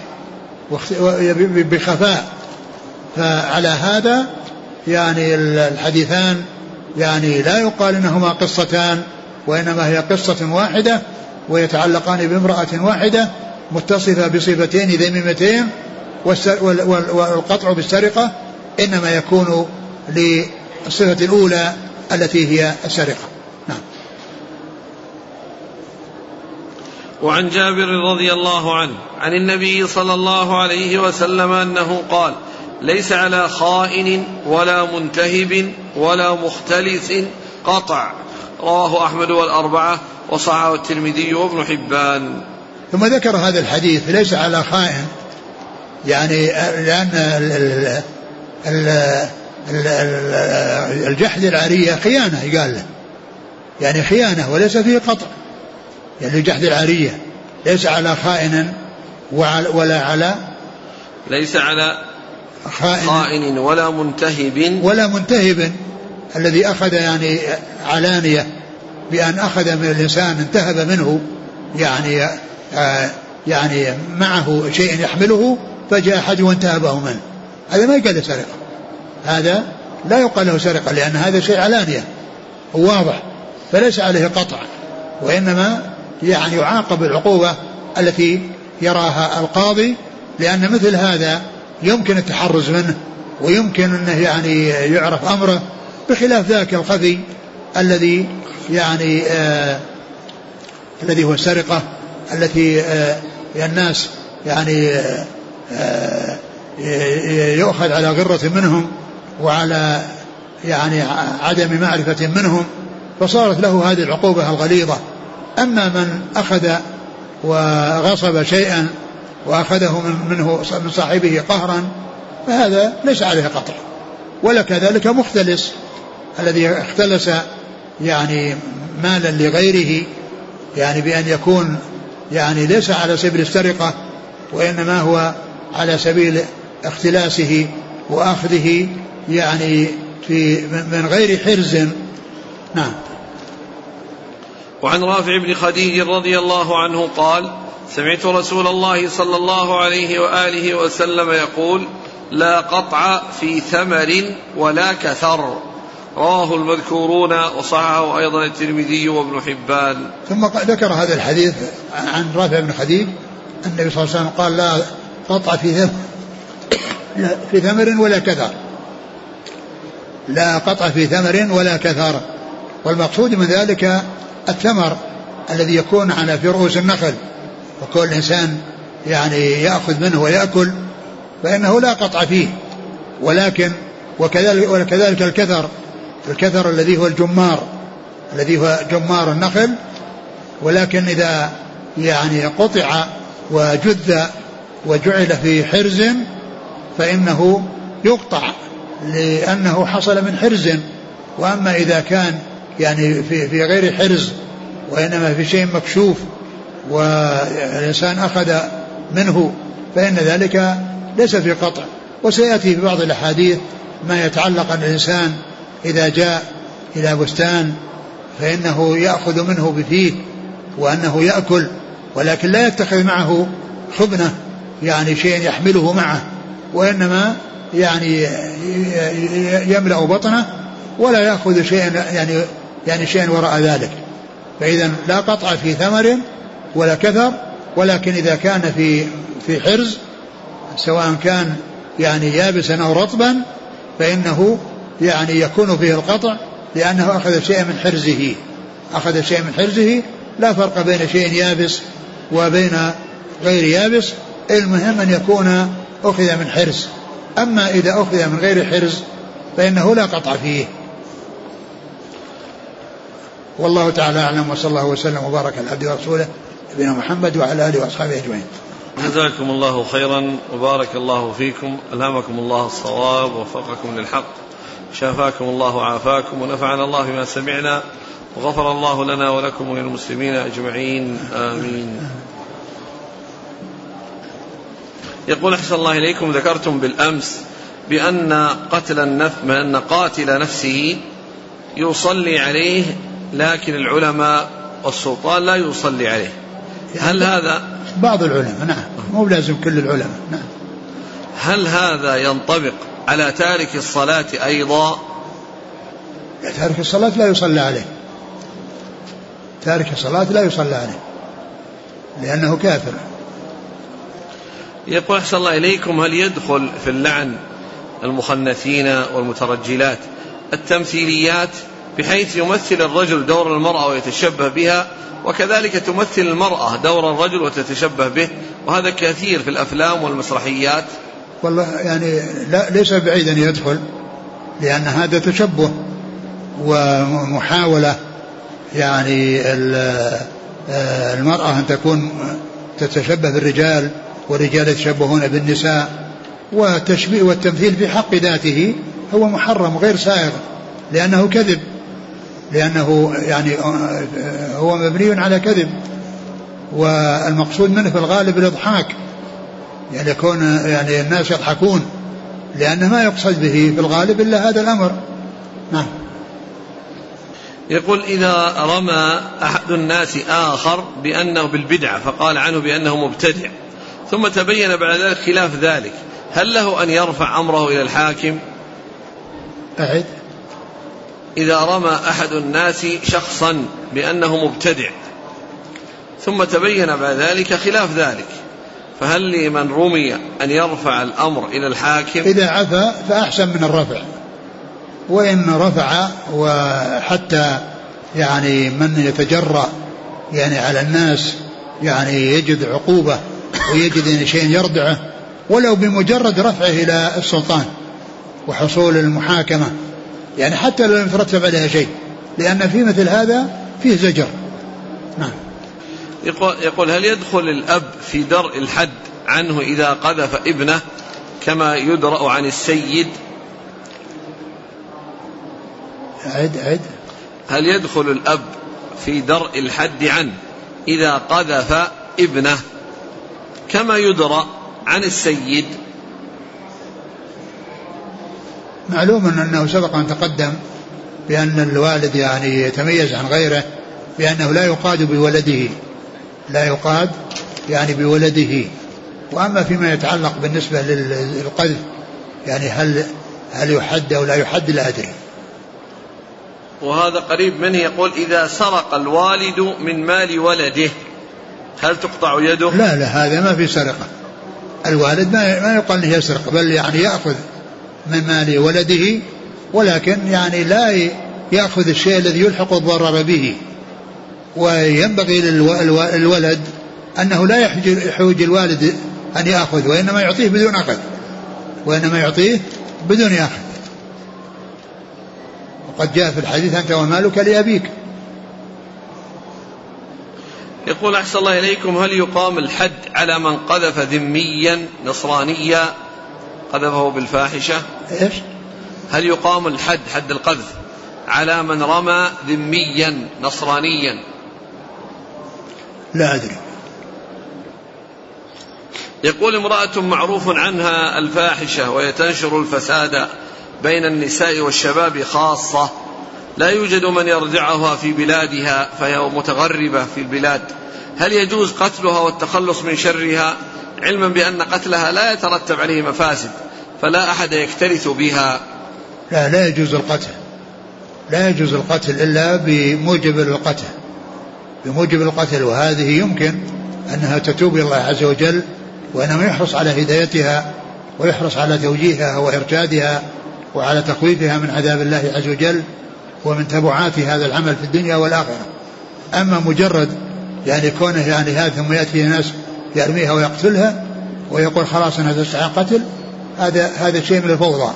بخفاء. فعلى هذا يعني الحديثان يعني لا يقال إنهما قصتان، وإنما هي قصة واحدة ويتعلقان بامرأة واحدة متصفة بصفتين ذميمتين، والقطع بالسرقة إنما يكون للصفة الأولى التي هي السرقة. نعم. وعن جابر رضي الله عنه عن النبي صلى الله عليه وسلم أنه قال: ليس على خائن ولا منتهب ولا مختلس قطع. رواه أحمد والأربعة وصححه الترمذي وابن حبان. ثم ذكر هذا الحديث ليس على خائن، يعني لأن الجحد العارية خيانة يقال له، يعني خيانة وليس فيه قطع، يعني جحد العارية ليس على خائن ولا على ليس على خائن ولا منتهب الذي أخذ يعني علانية بأن أخذ من الإنسان انتهب منه، يعني معه شيء يحمله فجاء أحد وانتهبه منه، هذا ما يقال سرقة، هذا لا يقال له سرقة، لأن هذا شيء علانية وواضح فليس عليه قطع، وإنما يعني يعاقب العقوبة التي يراها القاضي، لأن مثل هذا يمكن التحرز منه ويمكن أنه يعني يعرف أمره، بخلاف ذاك الخفي الذي يعني الذي هو السرقة التي الناس يعني يؤخذ على غرة منهم وعلى يعني عدم معرفة منهم، فصارت له هذه العقوبة الغليظة. أما من أخذ وغصب شيئا وأخذه منه من صاحبه قهرا فهذا ليس عليه قطع. ولا كذلك مختلس الذي اختلس يعني مالا لغيره، يعني بأن يكون يعني ليس على سبيل السرقة وإنما هو على سبيل اختلاسه وأخذه يعني من غير حرز. نعم. وعن رافع بن خديج رضي الله عنه قال: سمعت رسول الله صلى الله عليه وآله وسلم يقول: لا قطع في ثمر ولا كثر. رواه المذكورون وصححه أيضا الترمذي وابن حبان. ثم ذكر هذا الحديث عن رافع بن خديج النبي صلى الله عليه وسلم قال: لا قطع في ثمر ولا كثر. لا قطع في ثمر ولا كثر. والمقصود من ذلك الثمر الذي يكون على في رؤوس النخل، وكل إنسان يعني يأخذ منه ويأكل فإنه لا قطع فيه. ولكن وكذلك الكثر الذي هو الجمار، الذي هو جمار النخل، ولكن إذا يعني قطع وجذ وجعل في حرز فإنه يقطع لأنه حصل من حرز. وأما إذا كان يعني في غير حرز وإنما في شيء مكشوف والإنسان أخذ منه فإن ذلك ليس في قطع. وسيأتي في بعض الأحاديث ما يتعلق أن الإنسان إذا جاء إلى بستان فإنه يأخذ منه بفيه وأنه يأكل، ولكن لا يتخذ معه خبنة يعني شيء يحمله معه، وإنما يعني يملأ بطنه ولا يأخذ شيئا يعني شيئا وراء ذلك. فإذا لا قطع في ثمر ولا كثر. ولكن إذا كان في حرز سواء كان يعني يابسا أو رطبا فإنه يعني يكون فيه القطع لأنه أخذ شيئا من حرزه. لا فرق بين شيء يابس وبين غير يابس، المهم أن يكون أخذ من حرز. أما إذا أخذ من غير حرز فإنه لا قطع فيه. والله تعالى أعلم، وصلى الله وسلم وبارك على عبده ورسوله نبينا محمد وعلى آله وأصحابه أجمعين. جزاكم الله خيرا وبارك الله فيكم، ألهمكم الله الصواب ووفقكم للحق، شافاكم الله وعافاكم، ونفعنا الله بما سمعنا، وغفر الله لنا ولكم وللمسلمين أجمعين، آمين. يقول: أحسن الله إليكم، ذكرتم بالأمس بأن قاتل نفسه يصلي عليه لكن العلماء والسلطان لا يصلي عليه، هل هذا بعض العلماء؟ نعم، مو لازم كل العلماء. نعم. هل هذا ينطبق على تارك الصلاة أيضا؟ تارك الصلاة لا يصلى عليه، تارك الصلاة لا يصلى عليه لأنه كافر. يقول: أحسن الله إليكم، هل يدخل في اللعن المخنثين والمترجلات التمثيليات بحيث يمثل الرجل دور المرأة ويتشبه بها، وكذلك تمثل المرأة دور الرجل وتتشبه به، وهذا كثير في الأفلام والمسرحيات؟ والله يعني ليس بعيد أن يدخل، لأن هذا تشبه ومحاولة يعني المرأة أن تكون تتشبه بالرجال والرجال يتشبهون بالنساء، والتشبيه والتمثيل في حق ذاته هو محرم غير سائغ لأنه كذب، لأنه يعني هو مبني على كذب، والمقصود منه في الغالب الإضحاك، يعني يكون يعني الناس يضحكون، لأنه ما يقصد به في الغالب إلا هذا الأمر. نعم. يقول: إذا رمى أحد الناس آخر بأنه بالبدعة فقال عنه بأنه مبتدع، ثم تبين بعد ذلك خلاف ذلك، هل له أن يرفع أمره إلى الحاكم؟ أعد. إذا رمى أحد الناس شخصا بأنه مبتدع ثم تبين بعد ذلك خلاف ذلك، فهل لمن رمي أن يرفع الأمر إلى الحاكم؟ إذا عفا فأحسن من الرفع، وإن رفع وحتى يعني من يتجرأ يعني على الناس يعني يجد عقوبة ويجد أن شيء يردعه ولو بمجرد رفعه إلى السلطان وحصول المحاكمة، يعني حتى لو لم يترتب عليها شيء، لأن في مثل هذا فيه زجر. نعم. يقول هل يدخل الأب في درء الحد عنه إذا قذف ابنه كما يدرأ عن السيد؟ عد. هل يدخل الأب في درء الحد عنه إذا قذف ابنه كما يدرأ عن السيد؟ معلوم أنه سبق أن تقدم بأن الوالد يعني يتميز عن غيره بأنه لا يقاد بولده، لا يقاد يعني بولده. وأما فيما يتعلق بالنسبة للقذف يعني هل يحد أو لا يحد لا أدري. وهذا قريب منه يقول إذا سرق الوالد من مال ولده هل تقطع يده؟ لا هذا ما في سرقة. الوالد ما يقال أنه يسرق، بل يعني يأخذ من مال ولده، ولكن يعني لا يأخذ الشيء الذي يلحق الضرر به. وينبغي للولد أنه لا يحوج الوالد أن يأخذ، وإنما يعطيه بدون أخذ، وقد جاء في الحديث أنت ومالك لأبيك. يقول أحسن الله إليكم هل يقام الحد على من قذف ذميا نصرانيا قذفه بالفاحشة؟ إيش؟ هل يقام الحد حد القذف على من رمى ذميا نصرانيا؟ لا أدري. يقول امرأة معروف عنها الفاحشة وهي تنشر الفساد بين النساء والشباب خاصة، لا يوجد من يرجعها في بلادها فهي متغربة في البلاد، هل يجوز قتلها والتخلص من شرها علما بأن قتلها لا يترتب عليه مفاسد فلا أحد يكترث بها؟ لا يجوز القتل إلا بموجب القتل، وهذه يمكن أنها تتوب إلى الله عز وجل، وأنه يحرص على هدايتها ويحرص على توجيهها وإرشادها وعلى تخويفها من عذاب الله عز وجل ومن تبعات هذا العمل في الدنيا والآخرة. أما مجرد يعني كونه يعني هذا ثم يأتي ناس يرميها ويقتلها ويقول خلاص أنا تسعى قتل، هذا شيء من الفوضى.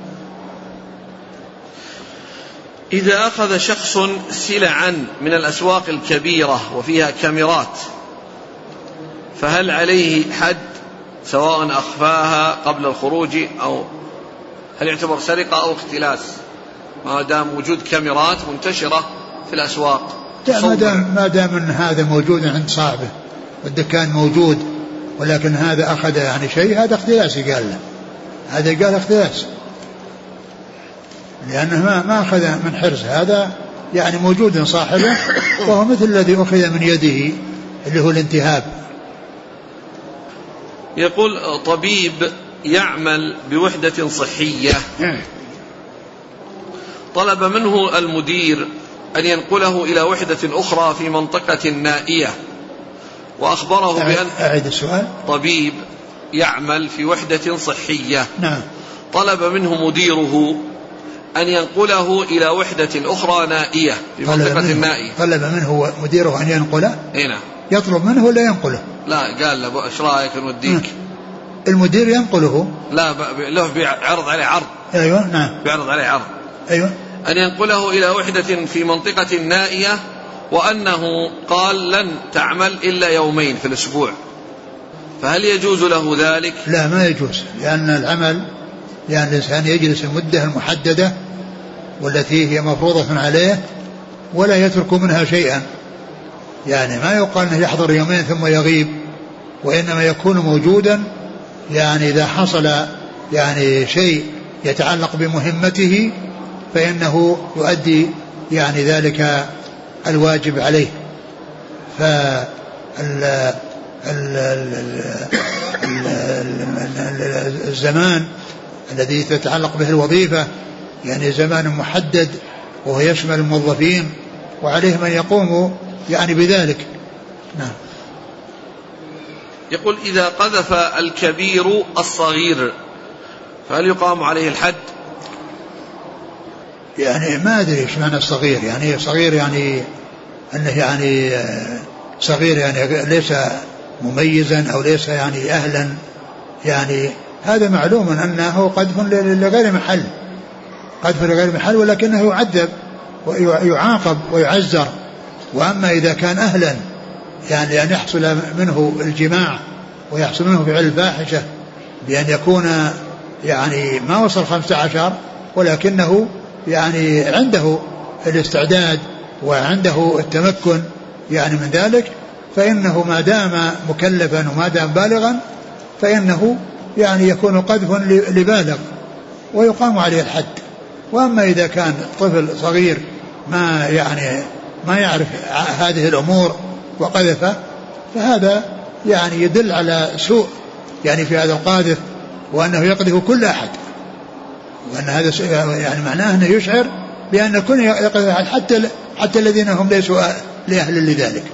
إذا أخذ شخص سلعا من الأسواق الكبيرة وفيها كاميرات فهل عليه حد سواء أخفاها قبل الخروج أو هل يعتبر سرقة أو اختلاس ما دام وجود كاميرات منتشرة في الأسواق؟ ما دام أن هذا موجود عند صاحبه والدكان موجود، ولكن هذا أخذ يعني شيء، هذا اختلاس قال له، هذا قال اختلاس، لأنه ما أخذ من حرز، هذا يعني موجود صاحبه، وهو مثل الذي أخذ من يده اللي هو الانتهاب. يقول طبيب يعمل بوحدة صحية طلب منه المدير أن ينقله إلى وحدة أخرى في منطقة نائية، وأخبره بأن أعيد السؤال. طبيب يعمل في وحدة صحية نعم. طلب منه مديره أن ينقله إلى وحدة أخرى نائية في منطقة نائية. طلب منه مديره أن ينقله؟ هنا يطلب منه ولا ينقله؟ لا قال له ايش رايك نوديك. المدير ينقله؟ لا له بيعرض عليه عرض. ايوه نعم بيعرض عليه عرض. ايوه ان ينقله الى وحدة في منطقة نائية، وانه قال لن تعمل الا يومين في الاسبوع، فهل يجوز له ذلك؟ لا ما يجوز، لان العمل يعني الانسان يجلس المدة المحددة والتي هي مفروضة عليه ولا يترك منها شيئا، يعني ما يقال انه يحضر يومين ثم يغيب، وانما يكون موجودا يعني اذا حصل يعني شيء يتعلق بمهمته فانه يؤدي يعني ذلك الواجب عليه. الزمان الذي تتعلق به الوظيفة يعني زمان محدد وهو يشمل الموظفين وعليه من يقوم يعني بذلك. نعم. يقول إذا قذف الكبير الصغير فهل يقام عليه الحد؟ يعني ما أدري إيش معنى الصغير، يعني صغير يعني أنه يعني صغير يعني ليس مميزا أو ليس يعني أهلا، يعني هذا معلوم أنه قذف لغير محل، قذف لغير محل، ولكنه يعذب ويعاقب ويعزر. وأما إذا كان أهلا يعني أن يحصل منه الجماع ويحصل منه فعل الفاحشة بأن يكون يعني ما وصل 15 ولكنه يعني عنده الاستعداد وعنده التمكن يعني من ذلك، فإنه ما دام مكلفا وما دام بالغا فإنه يعني يكون قذف لبالغ ويقام عليه الحد. وأما إذا كان طفل صغير ما يعرف هذه الأمور وقذف، فهذا يعني يدل على سوء يعني في هذا القاذف، وأنه يقذف كل أحد، وأن هذا يعني معناه أنه يشعر بأن الكل يقذف حتى الذين هم ليسوا لأهل لذلك.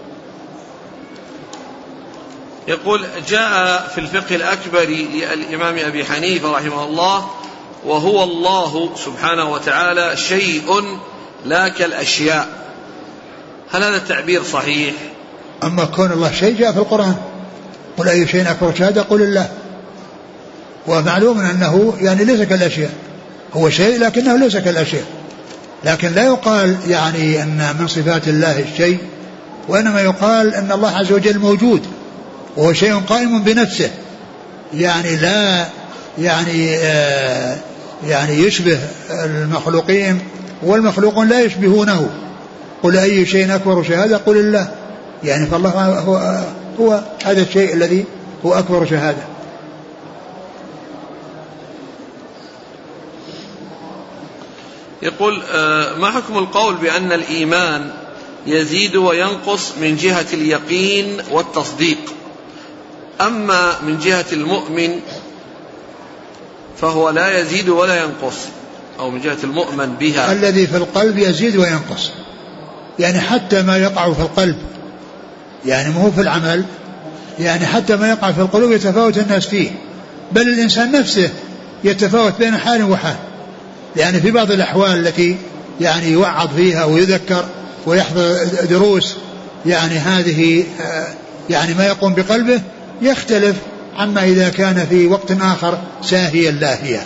يقول: جاء في الفقه الأكبر للإمام أبي حنيفة رحمه الله: وهو الله سبحانه وتعالى شيء لا كالأشياء. هل هذا التعبير صحيح؟ أما كون الله شيء جاء في القرآن: قل أي شيء أكبر شهادة قل الله. ومعلوم أنه يعني ليس كالأشياء، هو شيء لكنه ليس كالأشياء، لكن لا يقال يعني أن من صفات الله الشيء، وإنما يقال أن الله عز وجل موجود وهو شيء قائم بنفسه، يعني لا يعني يشبه المخلوقين والمخلوقون لا يشبهونه. قل أي شيء أكبر شهادة قل الله، يعني فالله هو هذا الشيء الذي هو أكبر شهادة. يقول: ما حكم القول بأن الإيمان يزيد وينقص من جهة اليقين والتصديق، أما من جهة المؤمن فهو لا يزيد ولا ينقص، أو من جهة المؤمن بها؟ الذي في القلب يزيد وينقص، يعني حتى ما يقع في القلب، يعني ما هو في العمل، يعني حتى ما يقع في القلوب يتفاوت الناس فيه، بل الإنسان نفسه يتفاوت بين حال وحال، يعني في بعض الأحوال التي يعني يوعظ فيها ويذكر ويحضر دروس، يعني هذه يعني ما يقوم بقلبه يختلف عما إذا كان في وقت آخر ساهيا لاهيا.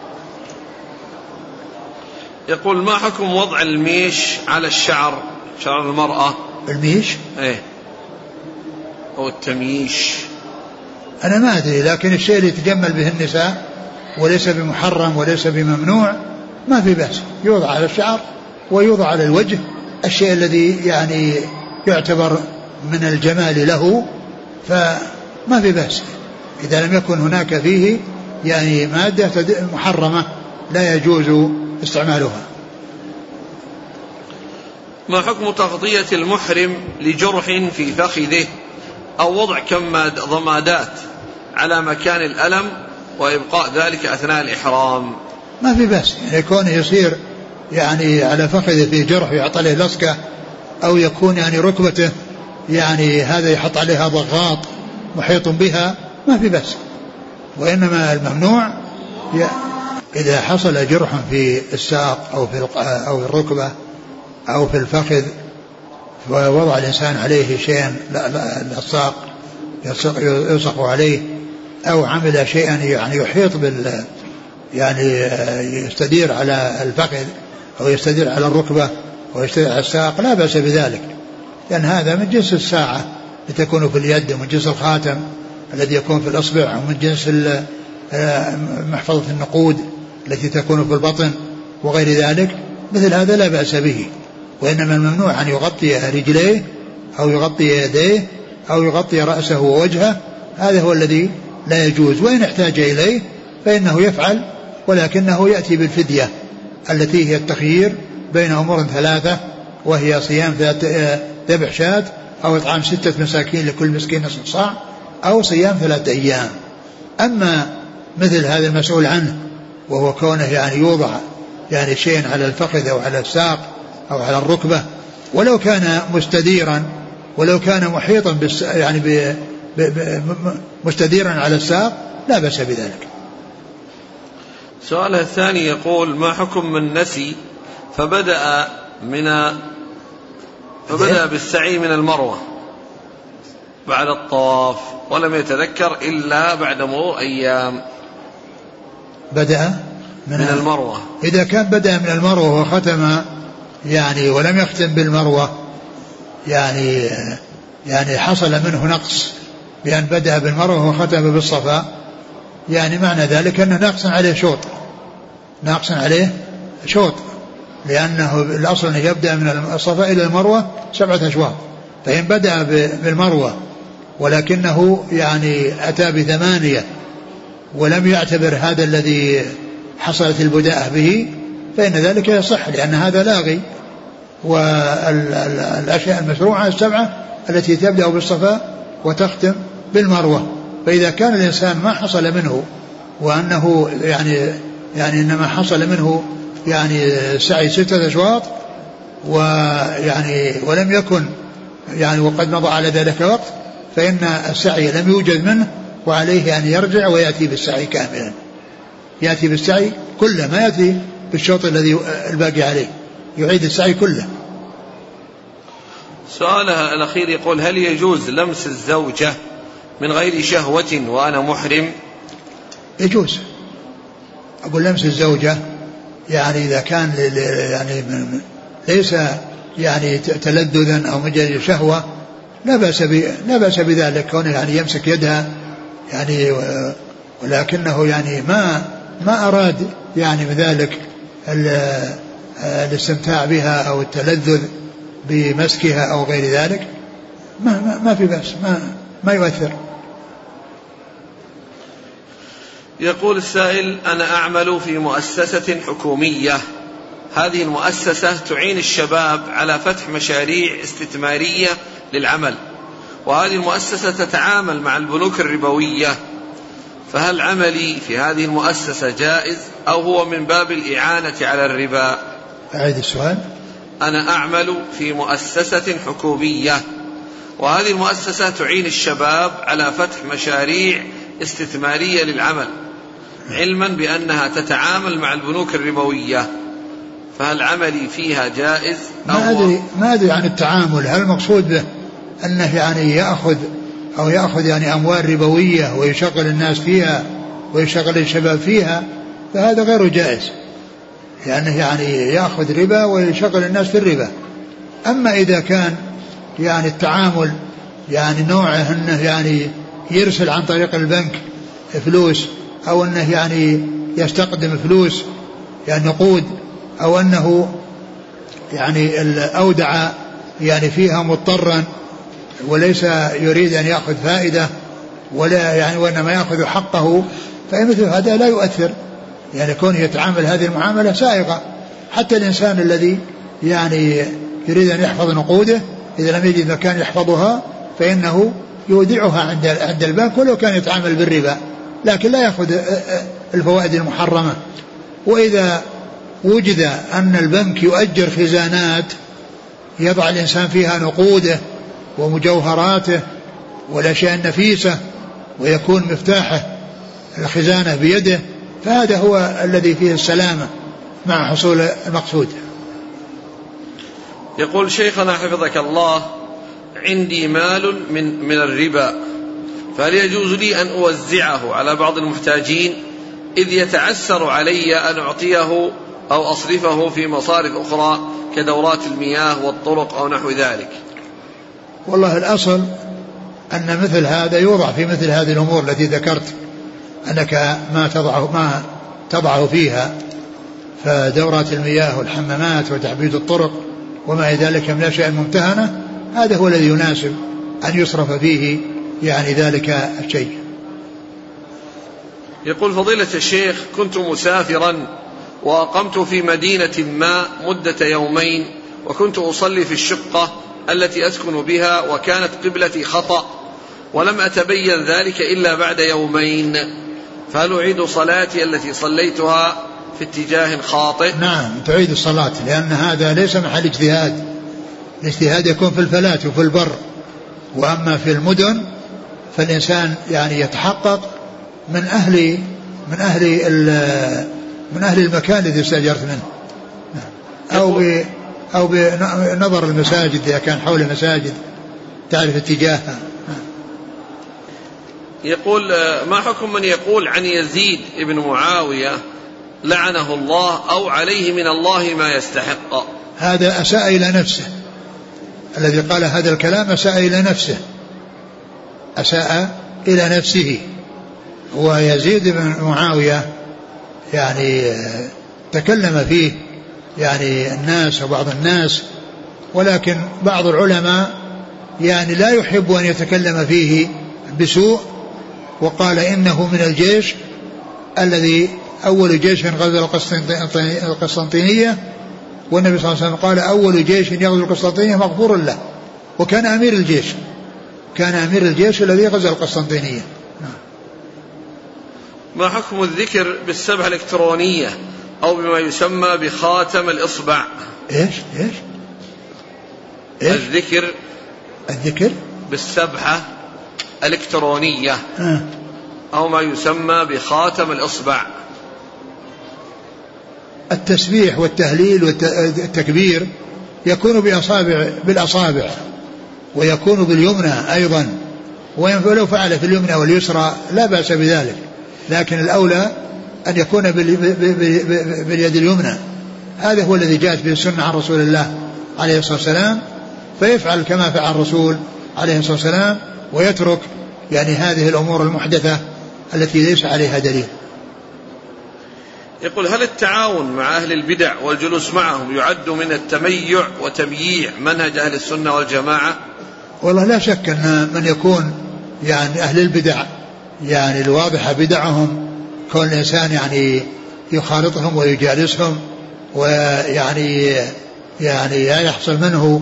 يقول: ما حكم وضع الميش على الشعر، شعر المرأة؟ الميش؟ ايه، أو التمييش. أنا ما أدري، لكن الشيء اللي يتجمل به النساء وليس بمحرم وليس بممنوع ما في بأس، يوضع على الشعر ويوضع على الوجه، الشيء الذي يعني يعتبر من الجمال له فما في بأس، إذا لم يكن هناك فيه يعني مادة محرمة لا يجوز استعمالها. ما حكم تغطية المحرم لجرح في فخذه أو وضع ضمادات على مكان الألم وإبقاء ذلك أثناء الإحرام؟ ما في بأس، يعني يكون يصير يعني على فخذه في جرح يحط عليه لصقة، أو يكون يعني ركبته يعني هذا يحط عليها ضغاط محيط بها، ما في بأس. وإنما الممنوع إذا حصل جرح في الساق أو في الركبة أو في الفخذ ووضع الإنسان عليه شيئا للصاق يلصق عليه، أو عمل شيئا يعني يحيط يعني يستدير على الفخذ أو يستدير على الركبة أو يستدير على الساق، لا بأس بذلك، لأن هذا من جنس الساعة التي تكون في اليد، ومن جنس الخاتم الذي يكون في الأصبع، ومن جنس محفظة النقود التي تكون في البطن وغير ذلك، مثل هذا لا بأس به. وإنما الممنوع أن يغطي رجليه أو يغطي يديه أو يغطي رأسه ووجهه، هذا هو الذي لا يجوز. وإن احتاج إليه فإنه يفعل، ولكنه يأتي بالفدية التي هي التخيير بين أمور 3، وهي صيام 3 ذبح شاة، أو إطعام 6 مساكين لكل مسكين نصف صاع، أو صيام 3 أيام. أما مثل هذا المسؤول عنه وهو كونه يعني يوضع يعني شيء على الفخذ أو على الساق أو على الركبة، ولو كان مستديرا، ولو كان محيطا يعني مستديرا على الساق، لا بأس بذلك. السؤال الثاني يقول: ما حكم من نسي فبدأ بالسعي من المروة بعد الطواف ولم يتذكر إلا بعد مرور أيام. بدأ من المروة. إذا كان بدأ من المروة وختم يعني ولم يختم بالمروة يعني حصل منه نقص بأن بدأ بالمروة وختم بالصفا، يعني معنى ذلك أنه ناقص عليه شوط، لأنه الأصل أنه يبدأ من الصفا إلى المروة 7 أشواط، فإن بدأ بالمروة ولكنه يعني أتى ب8 ولم يعتبر هذا الذي حصلت البداءة به فإن ذلك يصح، لأن هذا لاغي، والأشياء المشروعة 7 التي تبدأ بالصفا وتختم بالمروة. فإذا كان الإنسان ما حصل منه وأنه يعني إنما حصل منه يعني سعي 6 أشواط ويعني ولم يكن يعني وقد مضى على ذلك وقت، فإن السعي لم يوجد منه وعليه أن يرجع ويأتي بالسعي كاملا، يأتي بالسعي كله، ما يأتي بالشوط الذي الباقي عليه، يعيد السعي كله. سؤالها الأخير يقول: هل يجوز لمس الزوجة من غير شهوة وأنا محرم؟ يجوز. أقول لمس الزوجة يعني إذا كان يعني ليس يعني تلذذا أو مجرد شهوة لا بأس بذلك، كونه يعني يمسك يدها يعني، ولكنه يعني ما أراد يعني بذلك الاستمتاع بها أو التلذذ بمسكها أو غير ذلك، ما في بأس، ما يؤثر. يقول السائل: أنا أعمل في مؤسسة حكومية، هذه المؤسسة تعين الشباب على فتح مشاريع استثمارية للعمل، وهذه المؤسسة تتعامل مع البنوك الربوية، فهل عملي في هذه المؤسسة جائز أو هو من باب الإعانة على الربا؟ أعيد السؤال. أنا أعمل في مؤسسة حكومية، وهذه المؤسسة تعين الشباب على فتح مشاريع استثمارية للعمل، علما بأنها تتعامل مع البنوك الربوية، فهل عملي فيها جائز ما أدري عن التعامل، هل المقصود به أنه يعني يأخذ يعني أموال ربوية ويشغل الناس فيها ويشغل الشباب فيها، فهذا غير جائز، لأنه يعني يأخذ ربا ويشغل الناس في الربا. أما إذا كان يعني التعامل يعني نوعه أنه يعني يرسل عن طريق البنك فلوس، أو أنه يعني يستقدم فلوس يعني نقود، أو أنه يعني أودع يعني فيها مضطرا وليس يريد أن يأخذ فائدة ولا يعني وإنما يأخذ حقه، فمثل هذا لا يؤثر، يعني كون يتعامل هذه المعاملة سائغة. حتى الإنسان الذي يعني يريد أن يحفظ نقوده إذا لم يجد مكان يحفظها فإنه يودعها عند البنك ولو كان يتعامل بالربا، لكن لا يأخذ الفوائد المحرمة. وإذا وجد أن البنك يؤجر خزانات يضع الإنسان فيها نقوده ومجوهراته والأشياء النفيسة ويكون مفتاحه الخزانة بيده، فهذا هو الذي فيه السلامة مع حصول المقصود. يقول: شيخنا حفظك الله، عندي مال من الربا، فهل يجوز لي أن أوزعه على بعض المحتاجين إذ يتعسر علي أن أعطيه أو أصرفه في مصارف أخرى كدورات المياه والطرق أو نحو ذلك؟ والله الأصل أن مثل هذا يوضع في مثل هذه الأمور التي ذكرت أنك ما تضعه فيها، فدورات المياه والحمامات وتعبيد الطرق وما ذلك من الأشياء الممتهنة، هذا هو الذي يناسب أن يصرف فيه يعني ذلك الشيء. يقول: فضيلة الشيخ، كنت مسافرا وأقمت في مدينة ما مدة يومين، وكنت أصلي في الشقة التي أسكن بها وكانت قبلتي خطأ، ولم أتبين ذلك إلا بعد يومين، فهل أعيد صلاتي التي صليتها في اتجاه خاطئ؟ نعم تعيد الصلاة، لأن هذا ليس محل اجتهاد، الاجتهاد يكون في الفلاة وفي البر، وأما في المدن فالإنسان يعني يتحقق من أهل المكان الذي استأجرت منه، أو بنظر المساجد إذا كان حول مساجد تعرف اتجاهها. يقول ما حكم من يقول عن يزيد ابن معاوية لعنه الله أو عليه من الله ما يستحق؟ هذا أساء إلى نفسه، الذي قال هذا الكلام أساء إلى نفسه، أساء إلى نفسه. ويزيد بن معاوية يعني تكلم فيه يعني الناس وبعض الناس، ولكن بعض العلماء يعني لا يحب أن يتكلم فيه بسوء، وقال إنه من الجيش الذي أول جيش غزا القسطنطينية، والنبي صلى الله عليه وسلم قال أول جيش يغزو القسطنطينية مغفور له، وكان أمير الجيش، كان أمير الجيش الذي غزا القسطنطينية. ما حكم الذكر بالسبحة الإلكترونية أو بما يسمى بخاتم الإصبع؟ إيش الذكر بالسبحة الإلكترونية أو ما يسمى بخاتم الإصبع. التسبيح والتهليل والتكبير يكون بالأصابع ويكون باليمنى أيضا، ولو فعل في اليمنى واليسرى لا بأس بذلك، لكن الأولى أن يكون باليد اليمنى. هذا هو الذي جاءت به السنة عن رسول الله عليه الصلاة والسلام، فيفعل كما فعل الرسول عليه الصلاة والسلام، ويترك يعني هذه الأمور المحدثة التي ليس عليها دليل. يقول هل التعاون مع أهل البدع والجلوس معهم يعد من التميع وتمييع منهج أهل السنة والجماعة؟ والله لا شك أن من يكون يعني أهل البدع يعني الواضحة بدعهم، كون الإنسان يعني يخالطهم ويجالسهم ويعني لا يحصل منه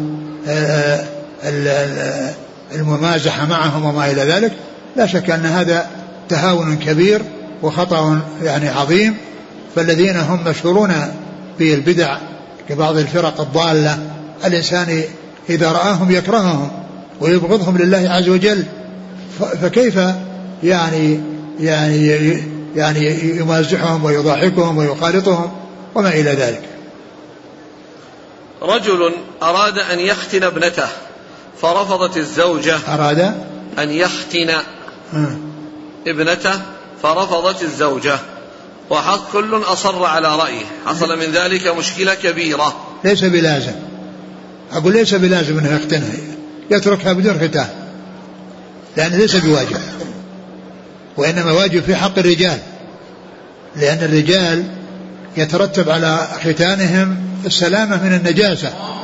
الممازحة معهم وما إلى ذلك، لا شك أن هذا تهاون كبير وخطأ يعني عظيم. فالذين هم مشهورون بالبدع كبعض الفرق الضالة، الإنسان إذا رآهم يكرههم ويبغضهم لله عز وجل، فكيف يعني يمازحهم ويضاحكهم ويخالطهم وما إلى ذلك. رجل أراد أن يختن ابنته فرفضت الزوجة، أراد أن يختن ابنته فرفضت الزوجة، وكل أصر على رأيه، حصل من ذلك مشكلة كبيرة. ليس بلازم، أقول ليس بلازم أنه يختنها، يتركها بدون ختان، لأنه ليس بواجب، وإنما واجب في حق الرجال، لأن الرجال يترتب على ختانهم السلامة من النجاسة،